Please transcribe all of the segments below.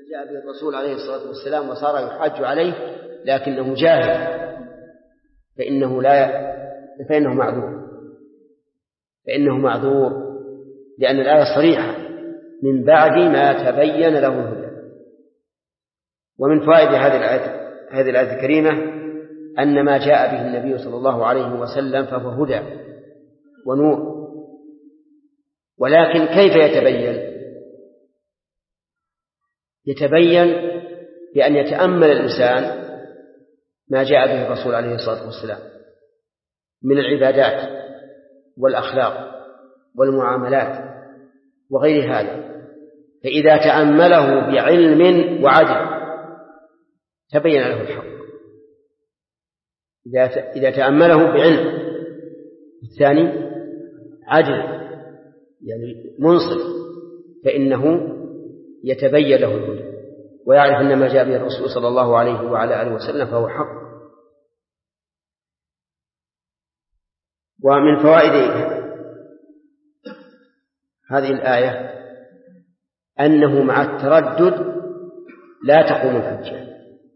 جاء به الرسول عليه الصلاة والسلام وصار يحاج عليه لكنه جاهل فإنه معذور لأن الآية صريحة من بعد ما تبين له الهدى. ومن فوائد هذه الآية الكريمة أن ما جاء به النبي صلى الله عليه وسلم فهو هدى ونور. ولكن كيف يتبين بأن يتأمل الإنسان ما جاء به الرسول عليه الصلاة والسلام من العبادات والأخلاق والمعاملات وغير هذا، فإذا تأمله بعلم وعدل تبين له الحق. إذا تأمله بعلم، الثاني عدل يعني منصف، فإنه يتبين له الهدى ويعرف أن ما جاء به الرسول صلى الله عليه وعلى آله وسلم فهو حق. ومن فوائد هذه الآية أنه مع التردد لا تقوم الحجة،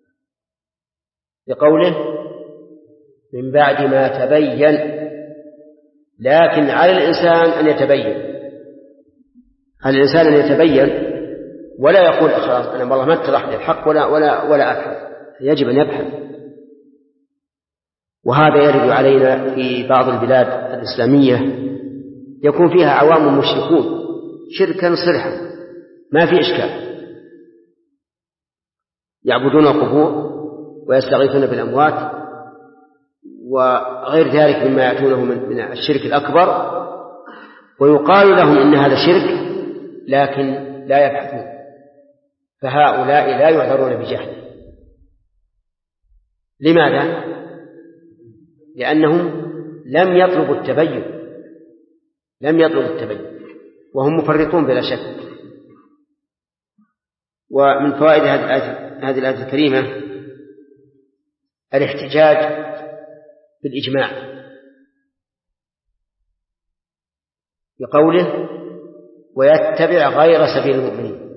بقوله من بعد ما تبين، لكن على الإنسان أن يتبين ولا يقول خلاص أنا والله ما اتضح لي الحق ولا أبحث، يجب أن يبحث. وهذا يرد علينا في بعض البلاد الإسلامية يكون فيها عوام مشركون شركا صرحا ما في إشكال، يعبدون القبور ويستغيثون بالأموات وغير ذلك مما يأتونه من الشرك الأكبر، ويقال لهم إن هذا شرك لكن لا يبحثون، فهؤلاء لا يعذرون بجهل. لماذا؟ لأنهم لم يطلبوا التبين وهم مفرطون بلا شك. ومن فوائد هذه الآية الكريمة الاحتجاج بالإجماع بقوله ويتبع غير سبيل المؤمنين،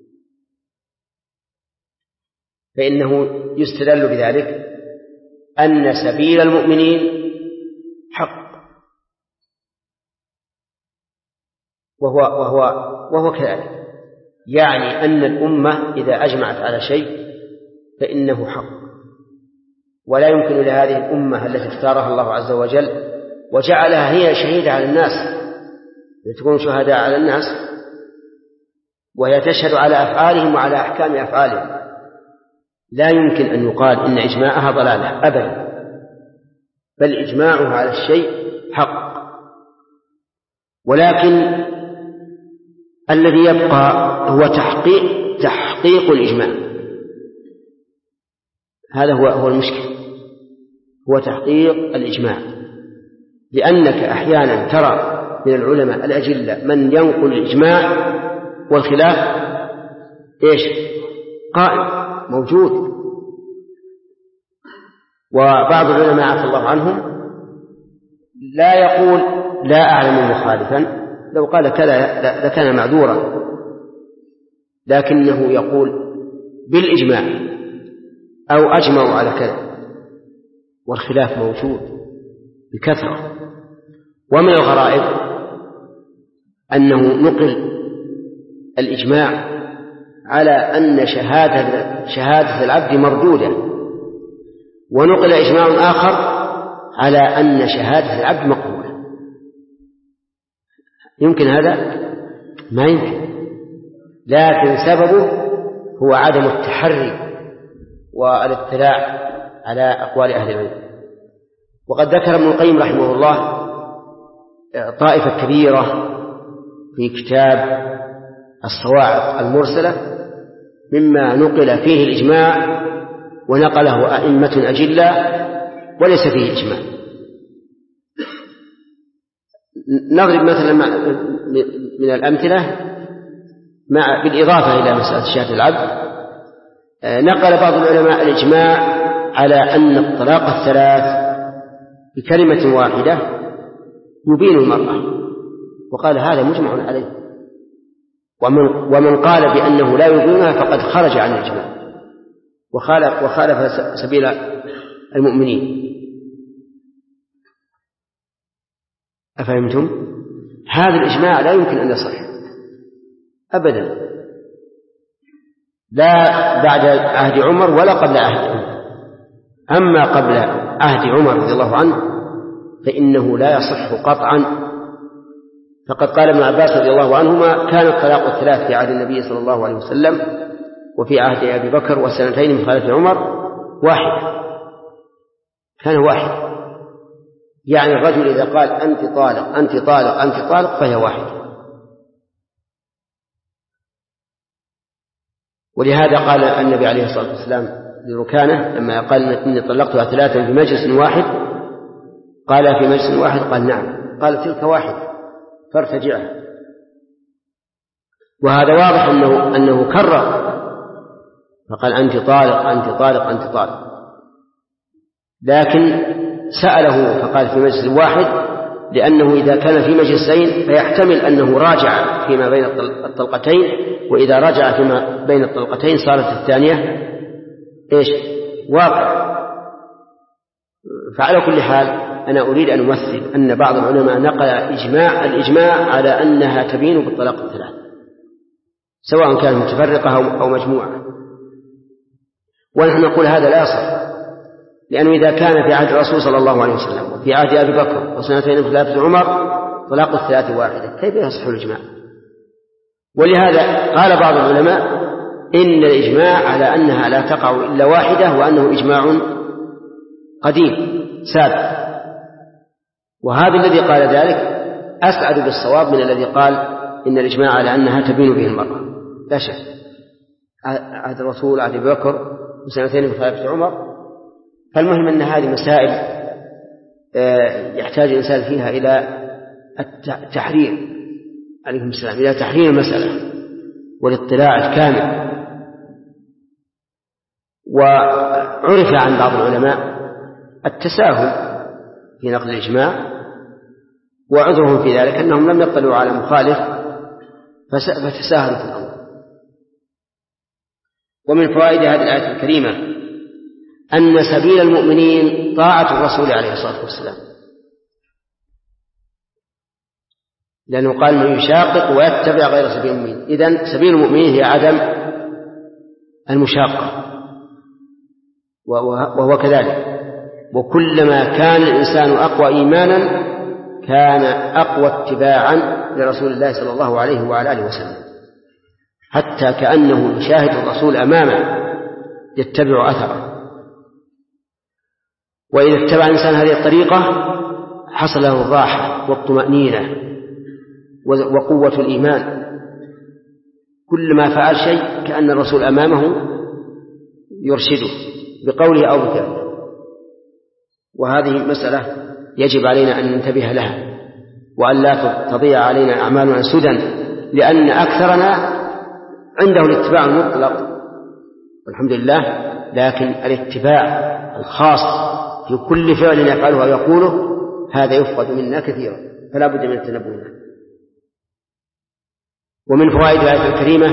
فإنه يستدل بذلك أن سبيل المؤمنين حق، وهو كذلك، يعني أن الأمة إذا أجمعت على شيء فإنه حق، ولا يمكن لهذه الأمة التي اختارها الله عز وجل وجعلها هي شهيدة على الناس لتكون شهداء على الناس، وهي تشهد على أفعالهم وعلى أحكام أفعالهم، لا يمكن أن يقال إن إجماعها ضلالة أبدا، بل إجماعها على الشيء حق. ولكن الذي يبقى هو تحقيق الإجماع، هذا هو المشكل، هو تحقيق الإجماع، لأنك أحيانا ترى من العلماء الأجلة من ينقل الإجماع والخلاف قائم موجود. وبعض العلماء عفى الله عنهم لا يقول لا أعلم مخالفا، لو قال كذا لكان معذورا، لكنه يقول بالإجماع أو أجمعوا على كذا، والخلاف موجود بكثرة. ومن الغرائب أنه نقل الإجماع على أن شهادة العبد مردودة، ونقل إجماع آخر على أن شهادة العبد مقبولة. يمكن هذا؟ ما يمكن، لكن سببه هو عدم التحري والاطلاع على أقوال أهل العلم. وقد ذكر ابن القيم رحمه الله طائفة كبيرة في كتاب الصواعق المرسلة مما نقل فيه الإجماع ونقله أئمة أجلة وليس فيه إجماع. نضرب مثلا من الأمثلة بالإضافة إلى مسألة شهادة العبد، نقل بعض العلماء الإجماع على أن الطلاق الثلاث بكلمة واحدة يبين المرأة، وقال هذا مجمع عليه، ومن قال بأنه لا يبغونها فقد خرج عن الإجماع وخالف سبيل المؤمنين. أفهمتم؟ هذا الإجماع لا يمكن أن يصح أبدا، لا بعد عهد عمر ولا قبل عهد عمر. أما قبل عهد عمر رضي الله عنه فإنه لا يصح قطعا. فقد قال ابن عباس رضي الله عنهما: كان الطلاق الثلاث في عهد النبي صلى الله عليه وسلم وفي عهد أبي بكر والسنتين من خلافة عمر واحد، كان واحد. يعني الرجل إذا قال أنت طالق أنت طالق أنت طالق فهي واحد. ولهذا قال النبي عليه الصلاة والسلام لركانة لما قال إني طلقتها ثلاثا في مجلس واحد، قال في مجلس واحد؟ قال نعم. قال تلك واحد فارتجعها. وهذا واضح أنه كرر، فقال أنت طالق أنت طالق أنت طالق، لكن سأله فقال في مجلس واحد، لأنه إذا كان في مجلسين فيحتمل أنه راجع فيما بين الطلقتين، وإذا رجع فيما بين الطلقتين صارت الثانية إيش؟ واقع. فعلى كل حال أنا أريد أن أمثل أن بعض العلماء نقل الإجماع على أنها تبين بالطلاق الثلاث، سواء كانت متفرقة أو مجموعة. ونحن نقول هذا لا يصح، لأنه إذا كان في عهد الرسول صلى الله عليه وسلم وفي عهد أبي بكر وسنتين من خلافة عمر طلاق الثلاث واحدة، كيف يصح الإجماع؟ ولهذا قال بعض العلماء إن الإجماع على أنها لا تقع إلا واحدة، وأنه إجماع قديم سابق. وهذا الذي قال ذلك أسعد بالصواب من الذي قال إن الإجماع على أنها تبين به المرأة. لا شك عهد الرسول عهد أبي بكر وسنتين من خلافة عمر. فالمهم أن هذه مسائل يحتاج الإنسان فيها إلى التحرير عليكم السلام، إلى تحرير المسألة والاطلاع الكامل. وعرف عن بعض العلماء التساهل في نقل الإجماع، وعذرهم في ذلك أنهم لم يطلعوا على مخالف فتساهلوا في الأمر. ومن فوائد هذه الآية الكريمة أن سبيل المؤمنين طاعة الرسول عليه الصلاة والسلام، لأنه قال من يشاقق ويتبع غير سبيل المؤمنين. إذن سبيل المؤمنين هي عدم المشاقة، وهو كذلك. وكلما كان الإنسان أقوى إيمانا كان أقوى اتباعا لرسول الله صلى الله عليه وعلى آله وسلم، حتى كأنه يشاهد الرسول أمامه يتبع أثره. وإذا اتبع الإنسان هذه الطريقة حصل له الراحة والطمأنينة وقوة الإيمان. كل ما فعل شيء كأن الرسول أمامه يرشده بقوله أو بفعله. وهذه مسألة يجب علينا أن ننتبه لها، وأن لا تضيع علينا أعمالنا سدى، لأن أكثرنا عنده الاتباع المطلق والحمد لله، لكن الاتباع الخاص في كل فعل يفعله ويقوله هذا يفقد منا كثيرا، فلا بد من التنبه له. ومن فوائد الآية الكريمة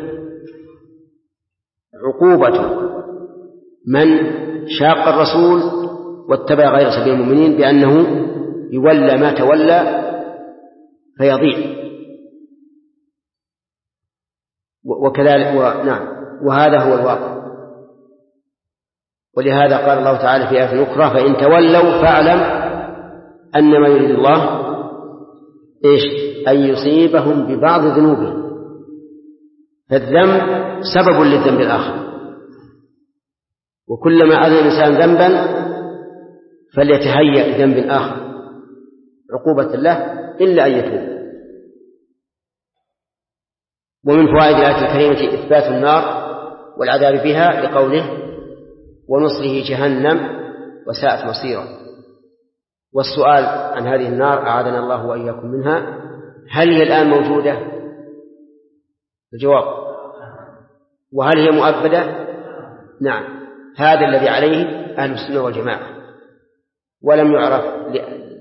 عقوبة من شاق الرسول واتبع غير سبيل المؤمنين بأنه يولى ما تولى فيضيع. وكذلك وهذا هو الواقع. ولهذا قال الله تعالى في آية أخرى فإن تولوا فاعلم أنما يريد الله أن يصيبهم ببعض ذنوبهم. فالذنب سبب للذنب الآخر، وكلما أذن الإنسان ذنبا فليتهيأ لذنب آخر عقوبة له إلا أن يتوب. ومن فوائد الآية الكريمة إثبات النار والعذاب بها لقوله ونصله جهنم وساءت مصيرا. والسؤال عن هذه النار أعاذنا الله وإياكم منها، هل هي الآن موجودة؟ الجواب وهل هي مؤبدة؟ نعم، هذا الذي عليه أهل السنة والجماعة، ولم يعرف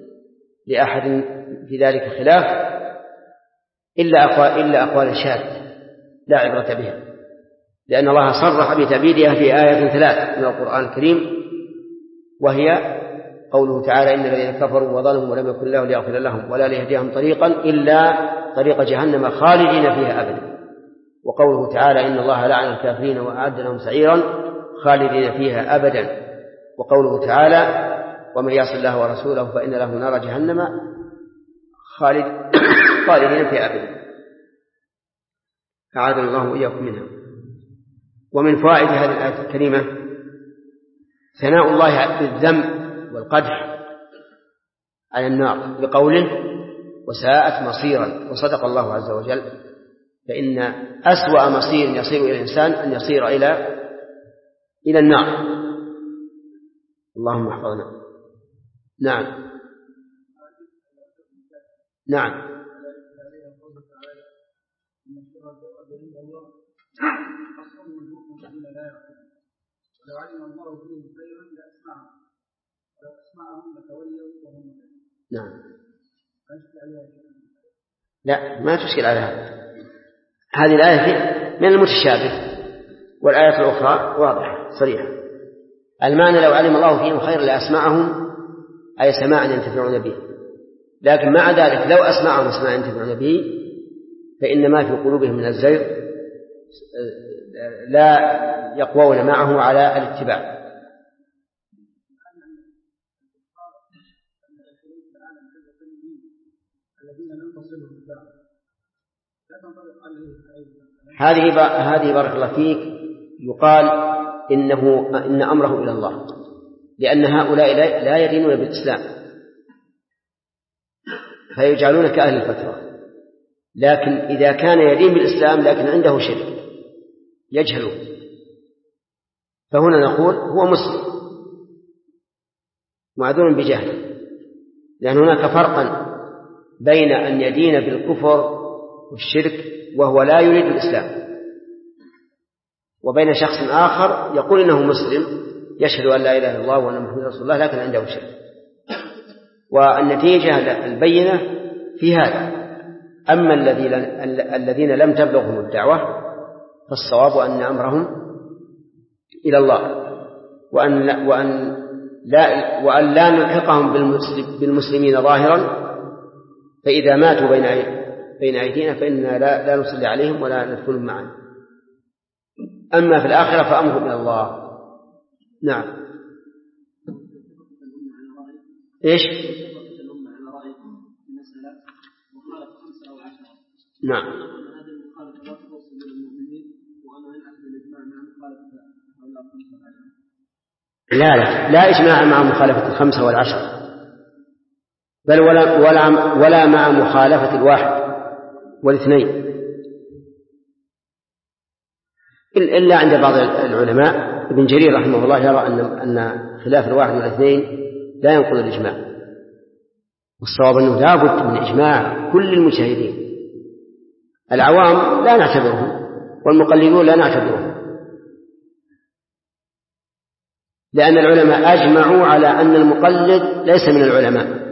لأحد في ذلك خلاف إلا أقوال شاذة. لا عبرة بها، لأن الله صرح بتعبيدها في آية 3 من القرآن الكريم، وهي قوله تعالى: إن الذين كفروا وظلموا ولم يكن الله ليغفر لهم ولا ليهديهم طريقا إلا طريق جهنم خالدين فيها أبدا. وقوله تعالى: إن الله لعن الكافرين وأعد لهم سعيرا خالدين فيها أبدا. وقوله تعالى: ومن يعص الله ورسوله فإن له نار جهنم خالدين فيها أبدا. أعاذنا الله وإياكم منها. ومن فوائد هذه الآية الكريمة ثناء الله بالذم والقدح على النار بقوله: وساءت مصيرا. وصدق الله عز وجل، فإن أسوأ مصير يصير إلى الإنسان أن يصير إلى النار. اللهم احفظنا. نعم نعم لو علم الله فيهم خيرا لأسمعهم ولو أسمعهم لتولوا وهم نعم. لا، ما تشكل على هذه الآية من المتشابه، والآية الأخرى واضحة صريحة. المعنى لو علم الله فيهم خيرا لأسمعهم، أي سماعا ينتفعون به، لكن مع ذلك لو أسمعهم سماعا ينتفعون به فإن ما في قلوبهم من الزيغ لا يقوون معه على الاتباع. هذه بارك الله فيك يقال إن أمره إلى الله، لأن هؤلاء لا يدينون بالإسلام فيجعلون كأهل الفترة. لكن إذا كان يدين بالإسلام لكن عنده شرك يجهله، فهنا نقول هو مسلم معذور بجهل، لأن هناك فرقا بين أن يدين بالكفر والشرك وهو لا يريد الإسلام، وبين شخص آخر يقول إنه مسلم يشهد أن لا إله إلا الله وأن محمد رسول الله لكن عنده شرك. والنتيجة البينة في هذا. أما الذين لم تبلغهم الدعوة فالصواب أن أمرهم إلى الله، وأن لا نلحقهم بالمسلمين ظاهرا، فإذا ماتوا بين أيدينا فإننا لا نصلي عليهم ولا ندخلهم معنا. أما في الآخرة فأمرهم إلى الله. نعم. إيش؟ نعم. لا إجماع مع مخالفة 5 و10، بل ولا مع مخالفة 1 و2، إلا عند بعض العلماء. ابن جرير رحمه الله يرى أن خلاف 1 و2 لا ينقض الإجماع، والصواب أنه لا بد من إجماع كل المجتهدين. العوام لا نعتبرهم والمقلدون لا نعتبرهم، لأن العلماء أجمعوا على أن المقلد ليس من العلماء،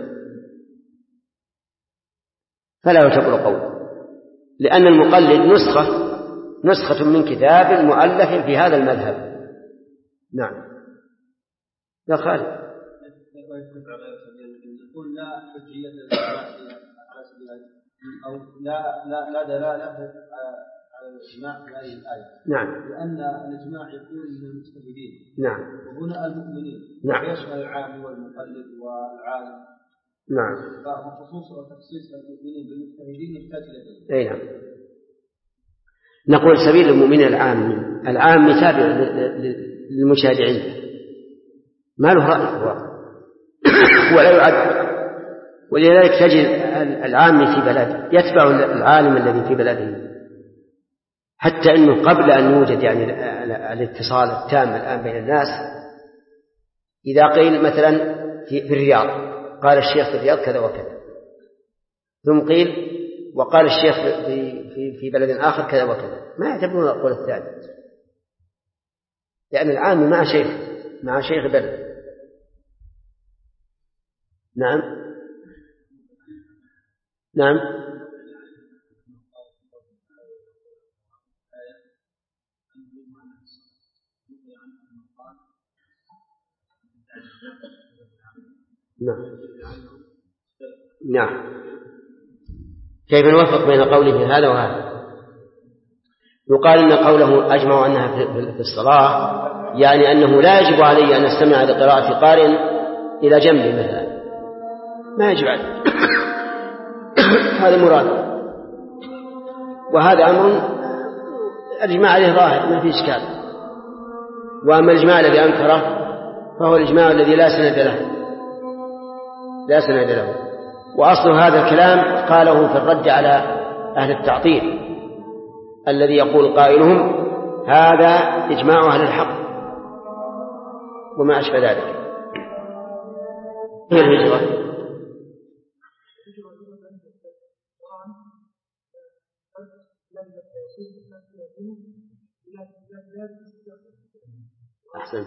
فلا يعتبر قول، لأن المقلد نسخة من كتاب مؤلف في هذا المذهب. نعم. لا خالد. يقول لا حجية على سبيل أو لا دلالة على الإجماع في هذه الآية. نعم. لأن الإجماع يكون من المجتهدين. نعم. وهنا المؤمنين. نعم. يشمل العام والمقلد والعالم. نعم. فخصوص وتخصيص المؤمنين بالمجتهدين يحتاج إليه. أي نعم. نقول سبيل المؤمنين العام تابع للمجتهد عنده، ما له رأي ولا يعد. ولذلك تجد العام في بلده يتبع العالم الذي في بلده، حتى أنه قبل أن يوجد يعني الاتصال التام الآن بين الناس، إذا قيل مثلا في الرياض قال الشيخ في الرياض كذا وكذا، ثم قيل وقال الشيخ في بلد آخر كذا وكذا، ما يعتبرون القول الثاني، لأن العام مع شيخ بلد. نعم. نعم. نعم. نعم. كيف نوفق بين قوله هذا وهذا؟ يقال إن قوله أجمع أنها في الصلاة يعني أنه لا يجب علي أن أستمع لقراءة قارئ إلى جنبي مثلا، ما يجب علي. هذا مراد، وهذا أمر الإجماع عليه ظاهر ما فيه إشكال. وأما الإجماع الذي أنكره فهو الإجماع الذي لا سند له. وأصل هذا الكلام قاله في الرد على أهل التعطيل الذي يقول قائلهم هذا إجماع أهل الحق وما أشبه ذلك. هي الهجرة أحسن.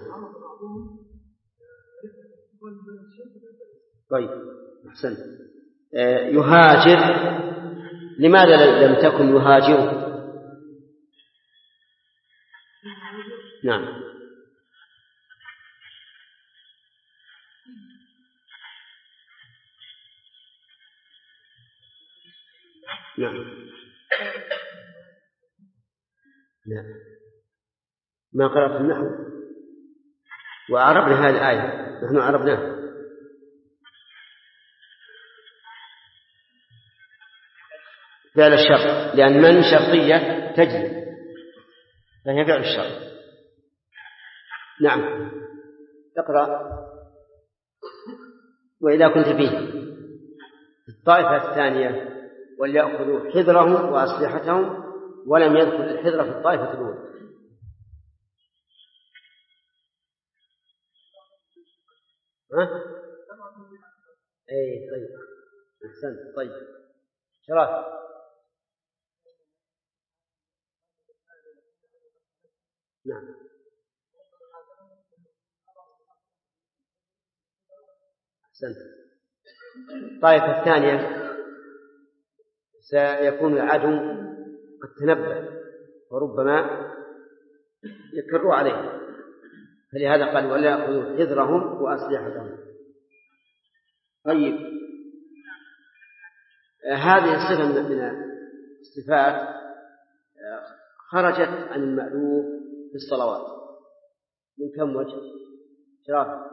طيب أحسن. يهاجر، لماذا لم تكن يهاجر؟ نعم. نعم. لا، ما قرأت النحو وعربنا هذه الآية، نحن عربناها. فعل الشرط، لأن من شرطية تجري فهي فعل الشرط. نعم. اقرأ. وإذا كنت فيه الطائفة الثانية وليأخذوا حذرهم وأسلحتهم، ولم يذكر الحذر في الطائفة الأولى. أي طيب أحسنت. طيب شرف. نعم. أحسنت. الطائفة الثانية سيكون العدو قد تنبه وربما يكروا عليه، فلهذا قال ولا يأخذوا حذرهم وأسلحتهم. طيب هذه الصفة من الصفات خرجت عن المألوف في الصلوات من كم وجه؟ شرف.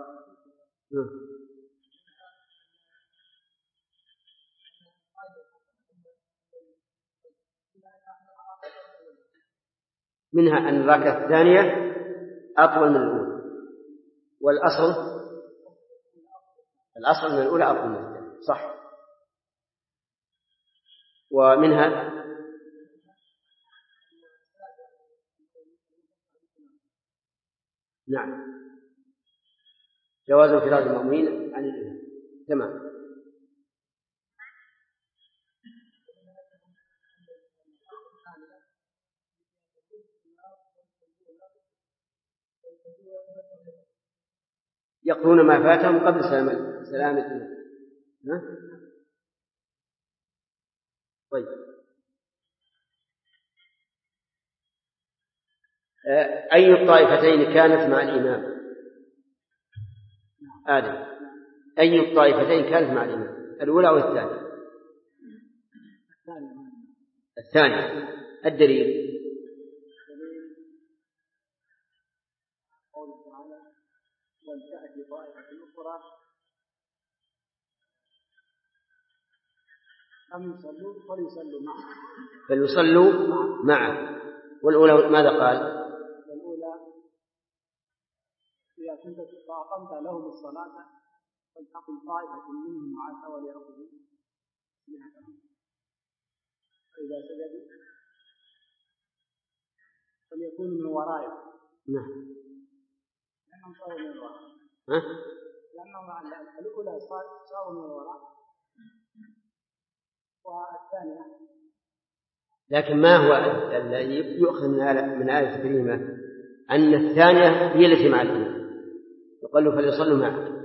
منها أن الركعة الثانية أطول من الأولى، والأصل من الأولى أطول من الثانية، صح. ومنها نعم جواز انفراد المأمومين عن الإمام. تمام. يقولون ما فاتهم قبل سلام الإمام. طيب أي الطائفتين كانت مع الإمام؟ آدم، أي الطائفتين كانت مع الإمام، الأولى أو الثانية؟ الثانية. الدليل قوله تعالى ولتأتي طائفة أخرى لم يصلوا فليصلوا معه. والأولى ماذا قال؟ والأولى إذا كنت أقمت لهم الصلاة فلتقم طائفة منهم معك وليأخذوا أسلحتهم فإذا سجدوا فليكونوا من ورائك. نعم. لأنهم صاروا من الوراء. لأنهم الأولى صاروا من الوراء والثانية. لكن ما هو الذي يؤخذ من آية الكريمة أن الثانية هي التي مع الأولى، يقال له فليصلوا معك،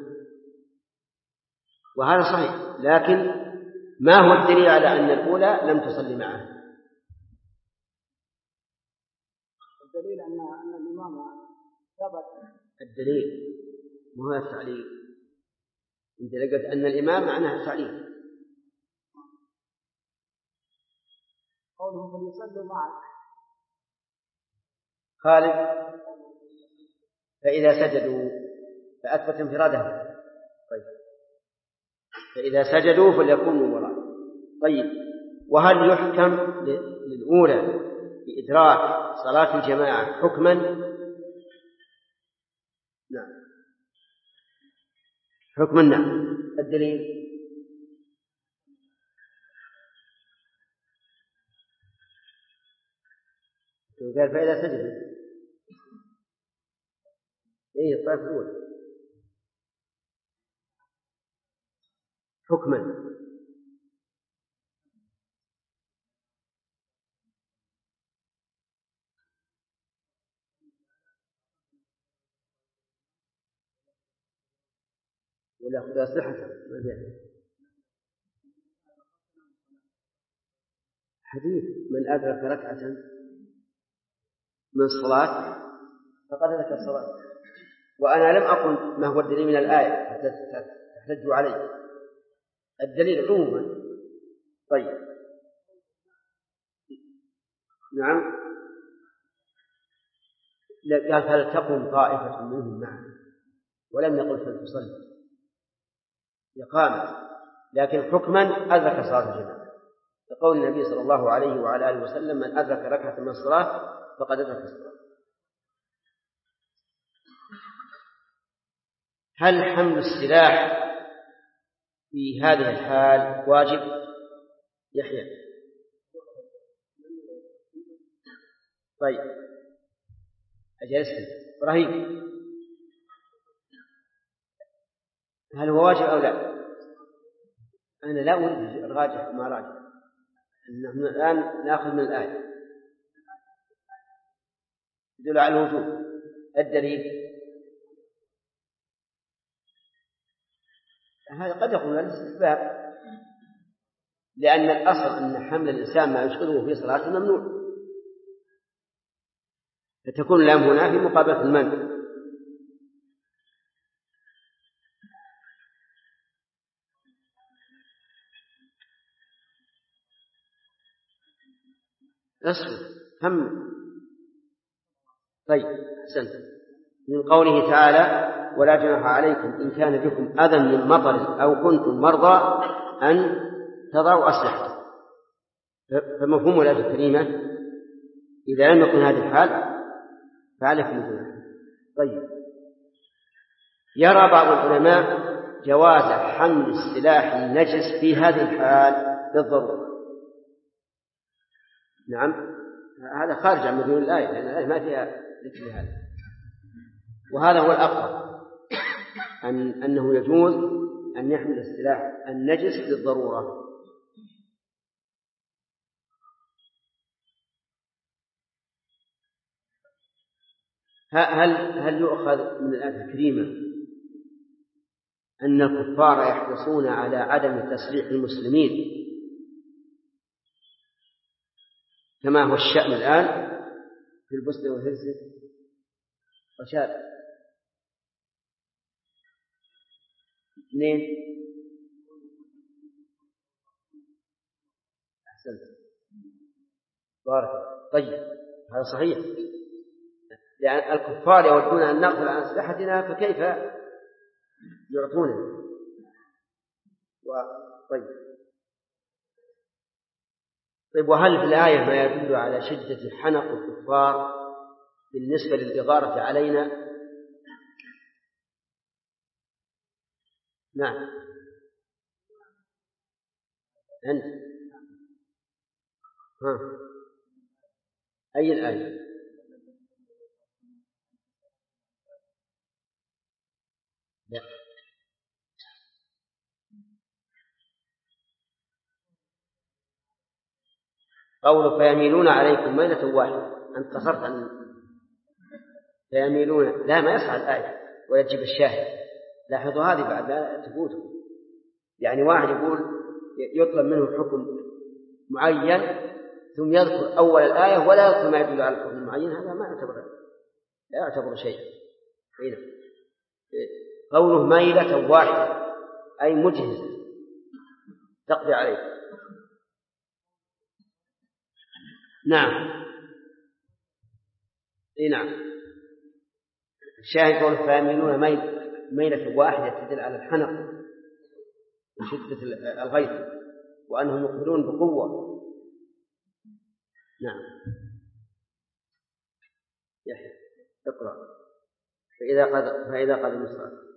وهذا صحيح، لكن ما هو الدليل على أن الأولى لم تصلي معه؟ الدليل أن الإمام ثبت. الدليل مو هو التعليل. أنت لقيت أن الإمام معناها تعليم. قوله فليصلوا معك خالد فإذا سجدوا فأثبت انفراده. طيب فإذا سجدوا فليكونوا وراء. طيب وهل يحكم للأولى بإدراك صلاة الجماعة حكما؟ نعم حكما نعم. الدليل قال فإذا سجدوا إيه الطائفة الأولى حكما. ولا خذ أسلحة حديث من أدرك ركعة من الصلاة فقد أدرك الصلاة. وأنا لم أقل ما هو الدليل من الآية تحتج عليه، الدليل عموما. طيب نعم قال فلتقم طائفة منهم معه ولم يقل فلتصلي إقامة، لكن حكما أدرك صلاة الجماعة لقول النبي صلى الله عليه وعلى آله وسلم من أدرك ركعة من الصلاة فقد أدرك الصلاة. هل حمل السلاح في هذه الحال واجب؟ يحيى طيب أجلست إبراهيم هل هو واجب أو لا؟ أنا لا أريد الراجح ما راجح، نحن الآن نأخذ من الآية يدل على الوجوب. الدليل هذا قد يكون الاستحباب، لأن الأصل أن حمل الإنسان ما يشغله في صلاته ممنوع، فتكون اللام هنا في مقابلة المنع. أصل هم. طيب أحسنت. من قوله تعالى ولا جناح عليكم إن كان بكم أذى من مطر أو كنتم مرضى أن تضعوا أسلحة، فمفهوم الآية الكريمة إذا لم يكن هذه الحال فعليكم الجناح. طيب يرى بعض العلماء جواز حمل السلاح النجس في هذه الحال بالضرورة. نعم هذا خارج عن مدلول الآية لأن الآية ما فيها ذكر هذا، وهذا هو الأقرب أنه يجوز أن يحمل السلاح النجس للضرورة. هل يؤخذ من الآية الكريمة أن الكفار يحرصون على عدم تسليح المسلمين كما هو الشأن الآن في البوسنة والهرسك؟ رشاد اثنين أحسنت بارك. طيب هذا صحيح، لأن الكفار يودون أن نغفل عن أسلحتنا فكيف يعطوننا. طيب وهل في الآية ما يدل على شدة حنق الكفار بالنسبة للإغارة علينا؟ نعم أنت أي الآية؟ لا قول فيميلون عليكم ميلة واحدة، أنت قصرت عن فيميلون، لا ما يصح الآية ويجب الشاهد. لاحظوا هذه بعد لا تفوتوا، يعني واحد يقول يطلب منه حكم معين ثم يذكر أول الآية ولا يذكر ما يدل على الحكم المعين، هذا لا يعتبر شيء. قوله ميلة واحدة أي مجهز تقضي عليه. نعم. نعم. الشاهد قول فيميلون ميلة واحدة تدل على الحنق وشدة الغيث وأنهم يقبلون بقوة. نعم. يحيى اقرأ. فإذا قضى الصلاة.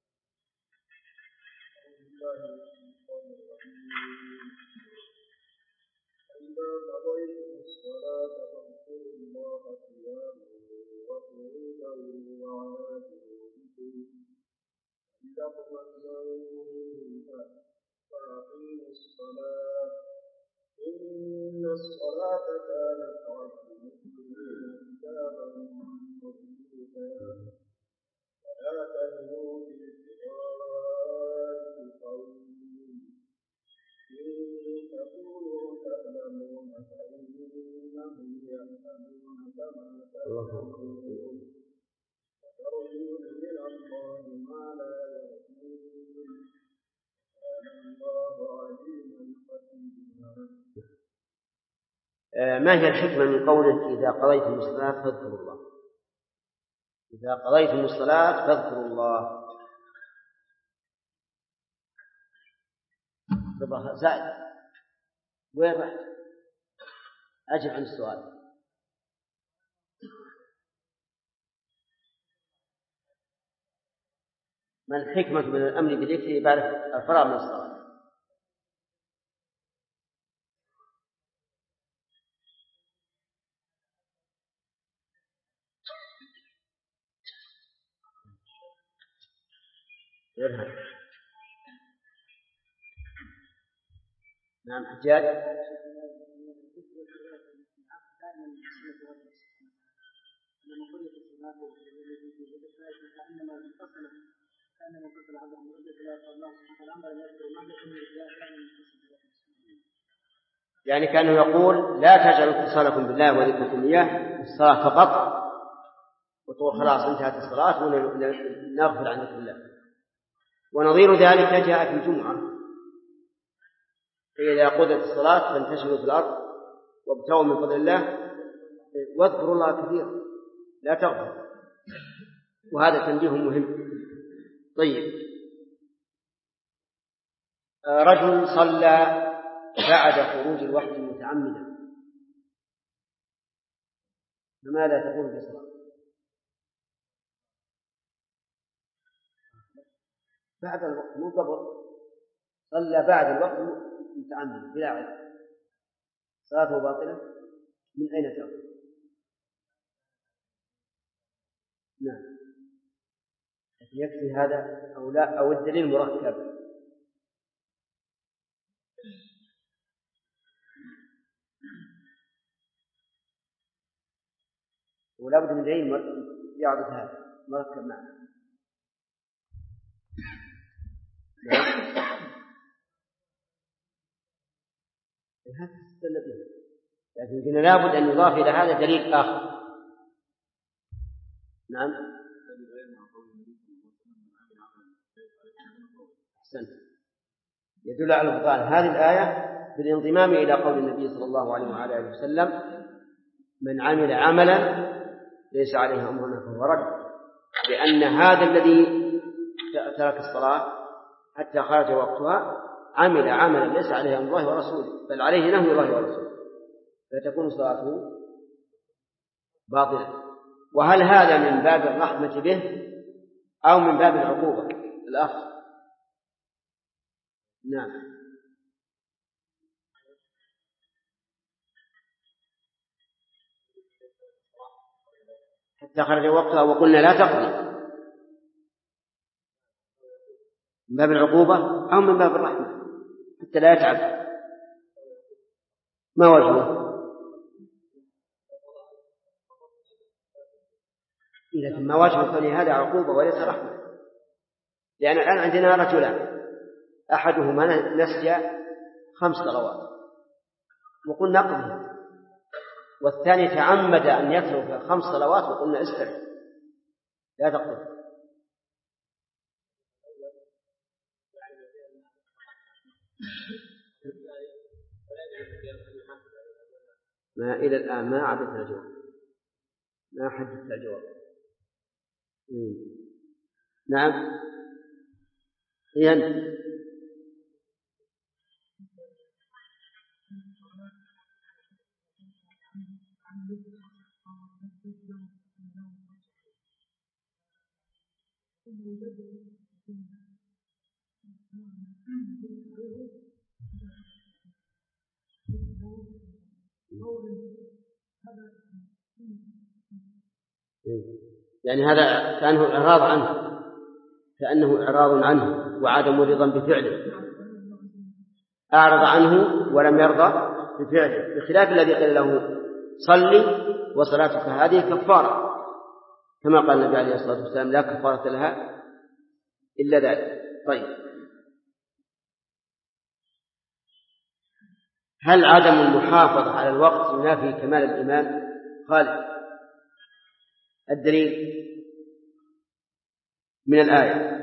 فأقيموا الصلاة إن الصلاة كانت على المؤمنين كتابا موقوتا ولا تهنوا في ابتغاء القوم إن تكونوا تعلمون فإنهم يعلمون كما تعلمون وترجون من الله ما لا يرجون كان الله عليما حكيما. ما هي الحكمة من قوله إذا قضيتم الصلاة فاذكروا الله؟ إذا قضيتم الصلاة فاذكروا الله. زائد وين رحت؟ أجب عن السؤال. ما الحكمة من الأمر بالذكر بعد الفراغ من الصلاة؟ نعم. حجاج. يعني كانه يقول لا تجعلوا اتصالكم بالله وذكركم إياه الصلاة فقط وتقول خلاص انتهت الصلاة ونغفل عن ذكر الله. ونظير ذلك جاء في الجمعة فإذا قضت الصلاة فانتشروا في الأرض وابتغوا من فضل الله واذكروا الله كثيرا لا تغفل. وهذا تنبيه مهم. طيب. رجل صلى بعد خروج الوقت متعمدا فماذا تقول في الصلاة؟ بعد الوقت مو قبل. صلى بعد الوقت متعمدا بلا عذر صلاته باطلة. من أين تأخذ؟ نعم. يكفي هذا أو لا أو الدليل مركب؟ ولا بد من دليل يعرض هذا مركب معنا. هذا استدل به لكن قلنا لابد أن يضاف إلى هذا دليل آخر. نعم. أحسنت. يدل على بطلان هذه الآية بالانضمام إلى قول النبي صلى الله عليه وعلى آله وسلم من عمل عملا ليس عليه أمرنا فهو رد. لأن هذا الذي ترك الصلاة حتى خرج وقتها عمل عملا ليس عليه أمر الله ورسوله بل عليه نهي الله ورسوله فتكون صلاته باطلة. وهل هذا من باب الرحمة به أو من باب العقوبة؟ الأخ. نعم. حتى خرج وقتها وقلنا لا تقضي من باب العقوبة أو من باب الرحمة حتى لا يتعب. ما وجهه؟ إذا ما وجهه فلهذا عقوبة وليس رحمة. لأن الآن عندنا رجلان أحدهما نسي 5 صلوات وقلنا نقضي والثاني تعمد أن يترك 5 صلوات وقلنا استرح لا تقضي. ما إلى الآن ما عدت الجواب، ما حددت الجواب. نعم إذن يعني هذا كأنه إعراض عنه، كأنه إعراض عنه وعدم رضا بفعله، أعرض عنه ولم يرضى بفعله، بخلاف الذي قال له صلي وصلاتك هذه كفارة، كما قال النبي عليه الصلاة والسلام لا كفارة لها إلا ذلك. طيب، هل عدم المحافظة على الوقت ينافي كمال الإيمان؟ خالد الدليل من الآية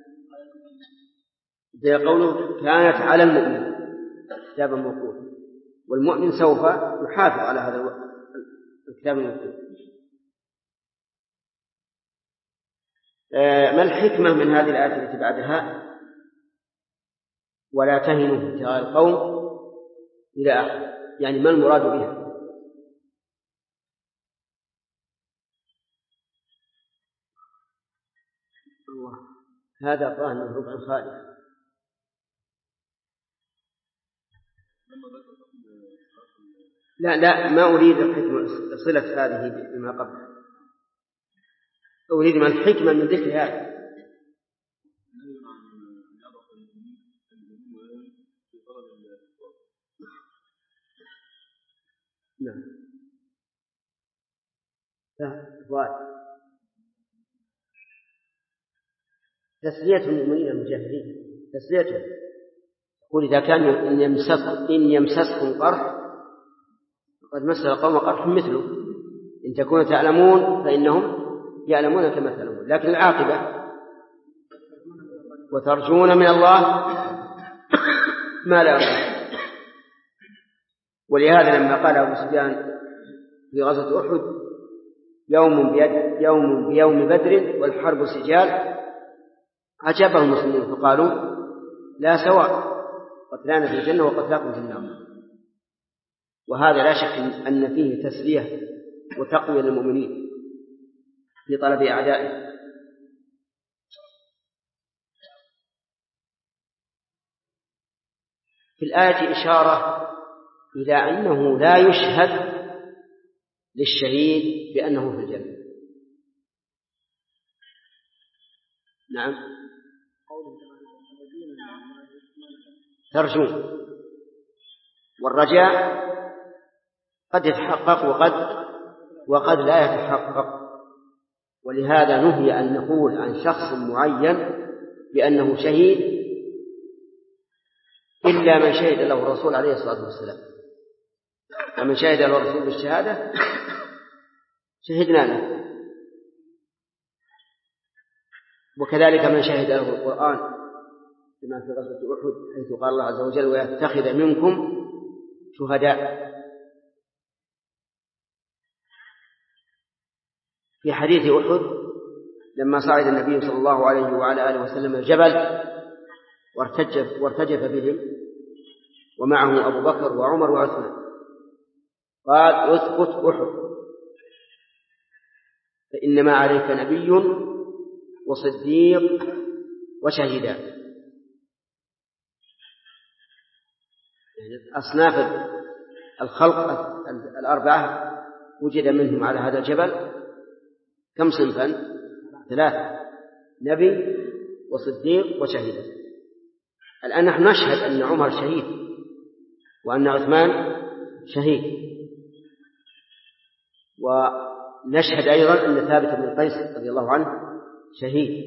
زي قوله كانت على المؤمن كتابا موقوتا، والمؤمن سوف يحافظ على هذا الكتاب الموقوت. ما الحكمة من هذه الآية التي بعدها ولا تهنوا في ابتغاء القوم إلى آخر؟ يعني ما المراد بها؟ الله، هذا ظاهر من ربع خالد. لا ما أريد الحكمة صلة هذه بما قبلها، أريد ما الحكمة من ذكر هذا. نعم تسلية المؤمنين المجاهدين، تسليتهم. يقول إذا كان إن يمسسكم قرح فقد مس القوم قرح مثله، إن تكونوا تعلمون فإنهم يعلمون كما تعلمون، لكن العاقبة وترجون من الله ما لا يرجون. ولهذا لما قال أبو سفيان في غزوة أحد يوم بيوم بدر والحرب سجال، عجبهم المسلمين فقالوا لا سواء، قتلانا في الجنة وقتلاكم في النار. وهذا لا شك أن فيه تسلية وتقوية للمؤمنين في طلب أعدائه. في الآية إشارة إلى أنه لا يشهد للشهيد بأنه في الجنة. نعم ترجون، والرجاء قد يتحقق وقد لا يتحقق، ولهذا نهي أن نقول عن شخص معين بأنه شهيد إلا من شهد له الرسول عليه الصلاة والسلام، ومن شهد له الرسول بالشهادة شهدنا له، وكذلك من شهد له القرآن كما في غزوة أحد حيث قال الله عز وجل ويتخذ منكم شهداء. في حديث أحد لما صعد النبي صلى الله عليه وعلى آله وسلم الجبل وارتجف بهم ومعه أبو بكر وعمر وعثمان، قال اثبت أحد فإنما عليك نبي وصديق وشهيدان. يعني أصناف الخلق الأربعة وجد منهم على هذا الجبل كم صنفا؟ 3: نبي وصديق وشهيد. الآن نحن نشهد أن عمر شهيد وأن عثمان شهيد، ونشهد أيضا أن ثابت بن قيس رضي الله عنه شهيد،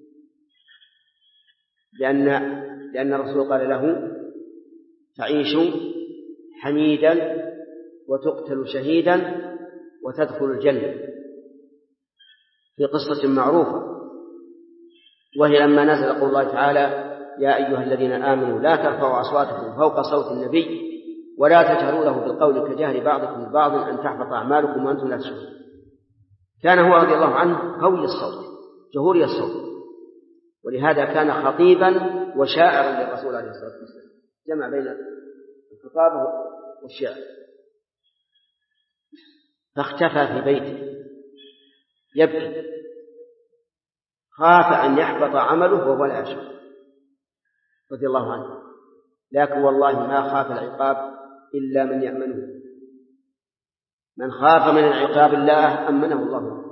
لأن الرسول قال له تعيش حميدا وتقتل شهيدا وتدخل الجنة في قصة معروفة، وهي لما نزل قول الله تعالى يا أيها الذين آمنوا لا ترفعوا أصواتكم فوق صوت النبي ولا تجهروا له بالقول كجهر بعضكم لبعض أن تحبط أعمالكم وأنتم لا تشعرون. كان هو رضي الله عنه قوي الصوت جهوري الصوت، ولهذا كان خطيبا وشاعرا للرسول عليه الصلاة والسلام، جمع بين الخطاب والشعر. فاختفى في بيته يبكي، خاف أن يحبط عمله وهو لا يشعر رضي الله عنه، لكن والله ما خاف العقاب إلا من يأمنه. من خاف من العقاب الله أمنه الله.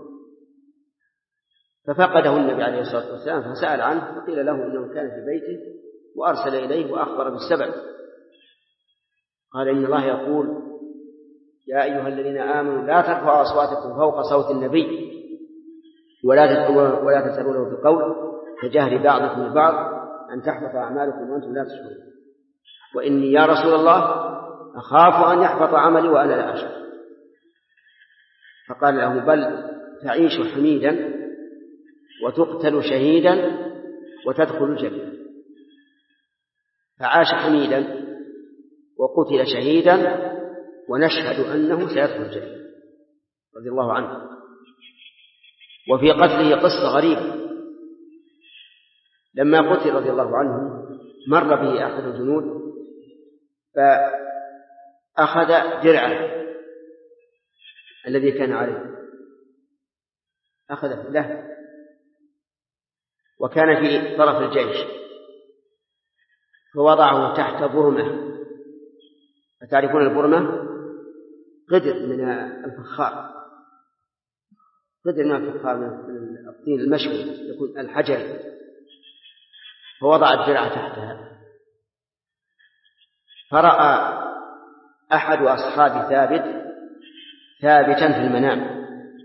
ففقده النبي عليه الصلاة والسلام فسأل عنه، فقيل له إنه كان في بيته، وأرسل إليه وأخبر بالسبب. قال إن الله يقول يا أيها الذين آمنوا لا ترفعوا أصواتكم فوق صوت النبي ولا تجهروا له بالقول كجهر بعضكم لبعض أن تحبط أعمالكم وأنتم لا تشعرون. وإني يا رسول الله أخاف أن يحبط عملي وأنا لا أشعر. فقال له بل تعيش حميدا وتقتل شهيدا وتدخل الجنة. فعاش حميدا وقتل شهيدا ونشهد أنه سيدخل الجنة رضي الله عنه. وفي قتله قصة غريبة. لما قتل رضي الله عنه مر به أحد الجنود فأخذ درعه الذي كان عليه، أخذه له، وكان في طرف الجيش، فوضعه تحت برمة. فتعرفون البرمة؟ قدر من الفخار، قدر من الفخار من الطين المشوي يكون الحجر، فوضع الدرع تحتها. فرأى أحد أصحاب ثابتا في المنام،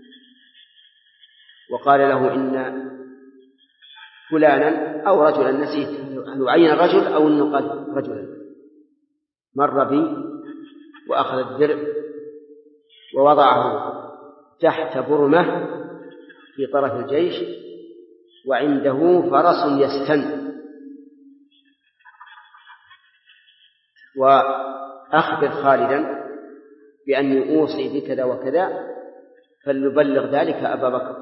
وقال له إن فلانا أو رجلا، نسيت أن يعين الرجل أو أنه قال رجلا، مر بي وأخذ الدرع ووضعه تحت برمة في طرف الجيش، وعنده فرس يستن، وأخبر خالدا بأني أوصي بكذا وكذا فليبلغ ذلك أبا بكر.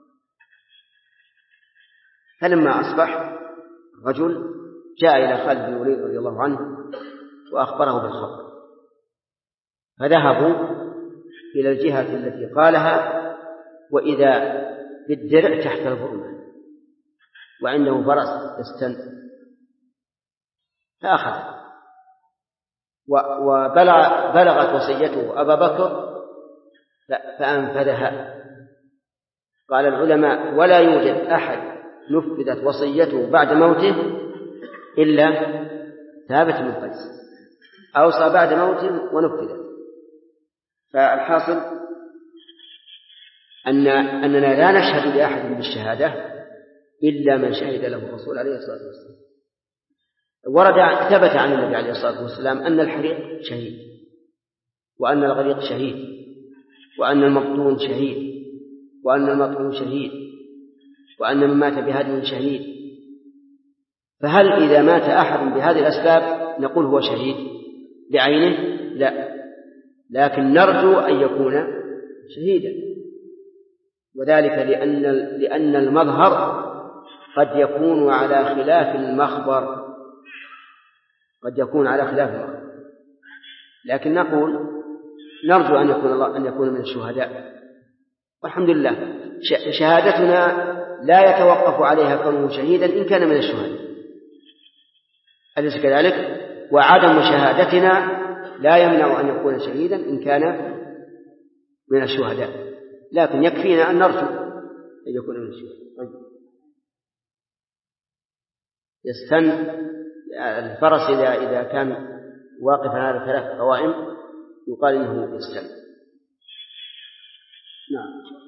فلما أصبح رجل جاء إلى خالد بن الوليد رضي الله عنه وأخبره بالخبر، فذهبوا إلى الجهة التي قالها، وإذا بالدرع تحت البرمة وعنده فرس يستن، فأخذ. وبلغت وصيته أبا بكر فأنفذها. قال العلماء ولا يوجد أحد نفذت وصيته بعد موته إلا ثابت بن قيس، أوصى بعد موته ونفذت. فالحاصل أننا لا نشهد لأحد بالشهادة إلا من شهد له الرسول عليه الصلاة والسلام. ثبت عن النبي عليه الصلاة والسلام أن الحريق شهيد، وأن الغريق شهيد، وأن المبطون شهيد، وأن المطعون شهيد، وأن من مات بهدم شهيد. فهل إذا مات أحد بهذه الأسباب نقول هو شهيد بعينه؟ لا، لكن نرجو أن يكون شهيدا، وذلك لأن المظهر قد يكون على خلاف المخبر، قد يكون على خلاف المخبر، لكن نقول نرجو أن يكون من الشهداء. والحمد لله شهادتنا لا يتوقف عليها كونه شهيدا إن كان من الشهداء، أليس كذلك؟ وعدم شهادتنا لا يمنع أن يكون شهيدا إن كان من الشهداء، لكن يكفينا أن نرجو أن يكون من الشهداء. يستن الفرس إذا كان واقفا على 3 قوائم يقال إنه يستن. نعم.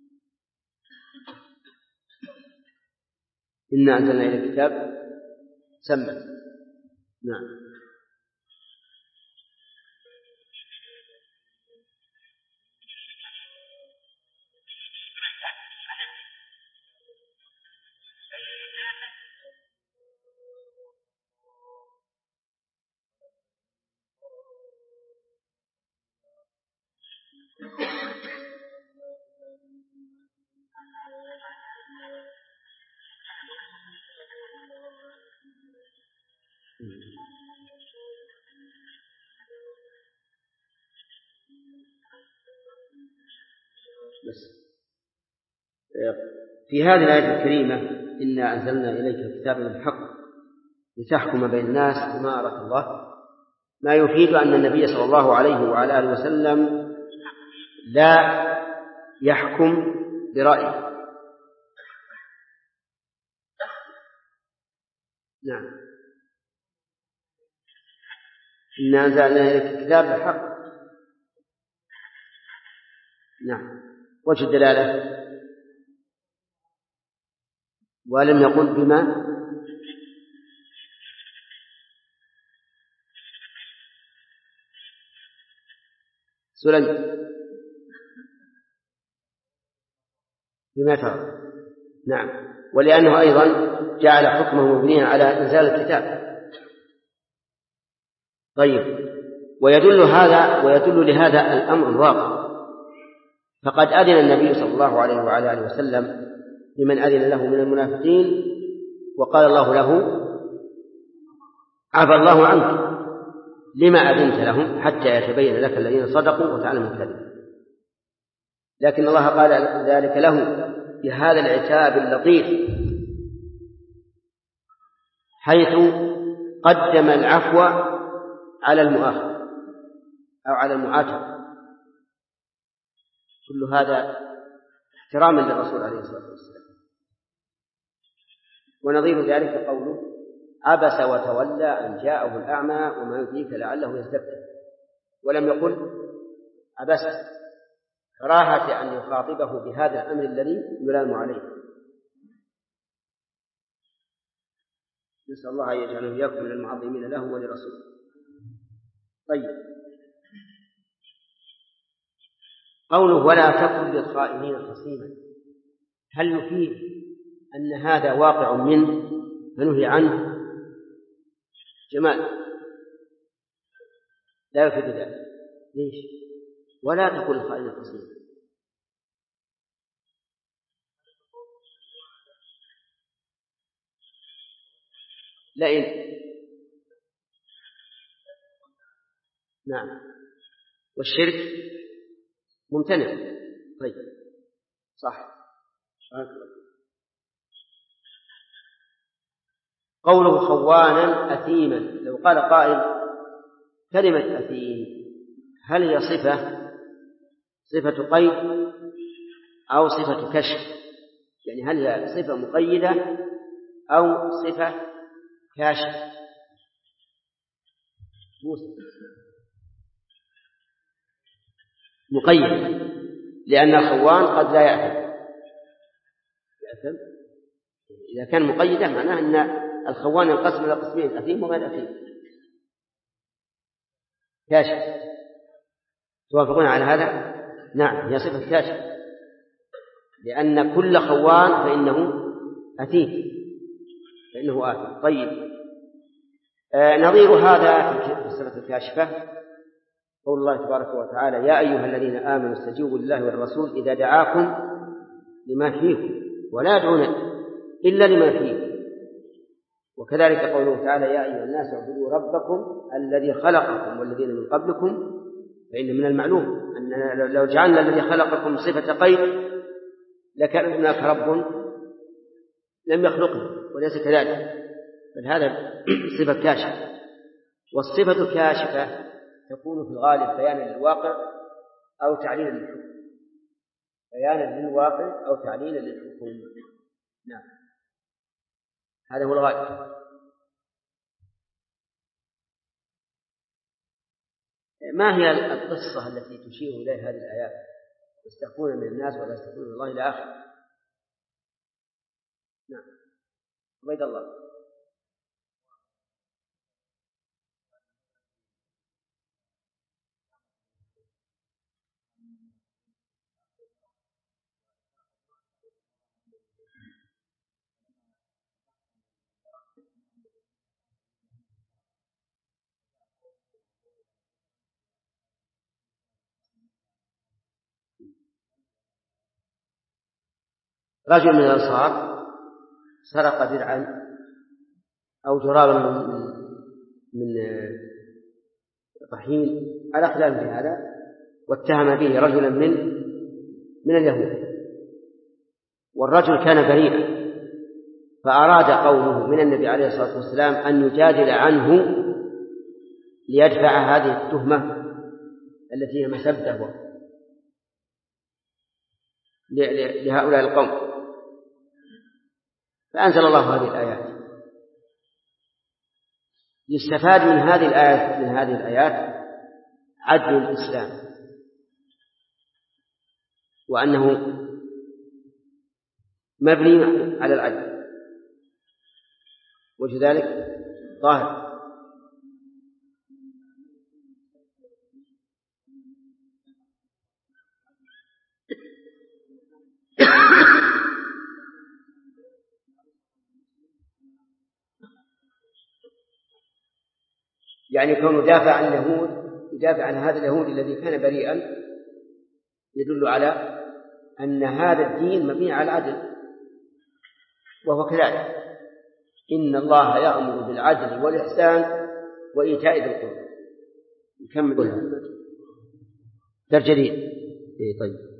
إنا أنزلنا إلى الكتاب سمى. نعم. في هذه الآية الكريمة إنا أنزلنا إليك كتابا بالحق لتحكم بين الناس بما أراك الله، ما يفيد أن النبي صلى الله عليه وعلى آله وسلم لا يحكم برأيه. نعم، إنا أنزلنا إليك كتاب بالحق. نعم، وجه الدلالة ولم يقل بما سلم بما ترى. نعم، ولأنه أيضا جعل حكمه مبنيا على إنزال الكتاب. طيب، ويدل لهذا الأمر الواقع، فقد أذن النبي صلى الله عليه وعلى آله وسلم لمن أذن له من المنافقين وقال الله له عفى الله عنك لما أذنت لهم حتى يتبين لك الذين صدقوا وتعلم الكذب. لكن الله قال ذلك له بهذا العتاب اللطيف، حيث قدم العفو على المؤاخذة أو على المعاتبة، كل هذا احتراما للرسول عليه الصلاة والسلام. ونظير ذلك قوله عبس وتولى أن جاءه الأعمى وما يدريك لعله يزكى، ولم يقل عبس كراهة أن يخاطبه بهذا الأمر الذي يلام عليه. نسأل الله أن يجعله إياكم من المعظمين له ولرسوله. طيب، قوله ولا تكن للخائنين خصيما، هل يفيد أن هذا واقع منه فنهي عنه؟ جمال لا يفيد ذلك. ليش؟ ولا تكن للخائنين خصيما، لئن نعم، والشرك ممتنع. طيب، صح. قوله خوانا أثيما، لو قال قائل كلمة أثيم هل هي صفة قيد أو صفة كشف؟ يعني هل هي صفة مقيدة أو صفة كاشف؟ مقيد، لأن الخوان قد لا يأثم. إذا كان مقيدا معناه أن الخوان ينقسم إلى قسمين، أثيم وغير أثيم. كاشف، توافقون على هذا؟ نعم، هي صفة كاشف، لأن كل خوان فإنه أثيم، فإنه آثم. طيب، نظير هذا في الصفة الكاشفة قول الله تبارك وتعالى يا أيها الذين آمنوا استجيبوا لله والرسول إذا دعاكم لما فيكم ولا يدعون إلا لما فيه. وكذلك قوله تعالى يا أيها الناس اعبدوا ربكم الذي خلقكم والذين من قبلكم، فإن من المعلوم أن لو جعلنا الذي خلقكم صفة قيد لكان هناك رب لم يخلقه، وليس كذلك، بل هذا صفة كاشفة. والصفة الكاشفة تكون في الغالب بيانا للواقع أو تعليلا للحكم، بيانا للواقع أو تعليلا للحكم. نعم، هذا هو الغالب. ما هي القصة التي تشير إليها هذه الآيات؟ يستخفون من الناس ولا يستخفون من الله إلى آخره. نعم، عبيد الله. رجل من الأنصار سرق درعا أو جرابا من طحين على خلاف هذا، واتهم به رجلا من اليهود، والرجل كان بريئا، فأراد قوله من النبي عليه الصلاة والسلام أن يجادل عنه ليدفع هذه التهمة التي هي مسبة لهؤلاء القوم، فأنزل الله هذه الآيات. يستفاد من هذه الآيات عدل الإسلام، وأنه مبني على العدل، وجه ذلك ظاهر. يعني كونه يدافع عن هذا اليهود الذي كان بريئا يدل على أن هذا الدين مبني على العدل، وهو كذلك. إن الله يأمر بالعدل والإحسان وإيتاء ذي القربى. نكمل درس جديد. طيب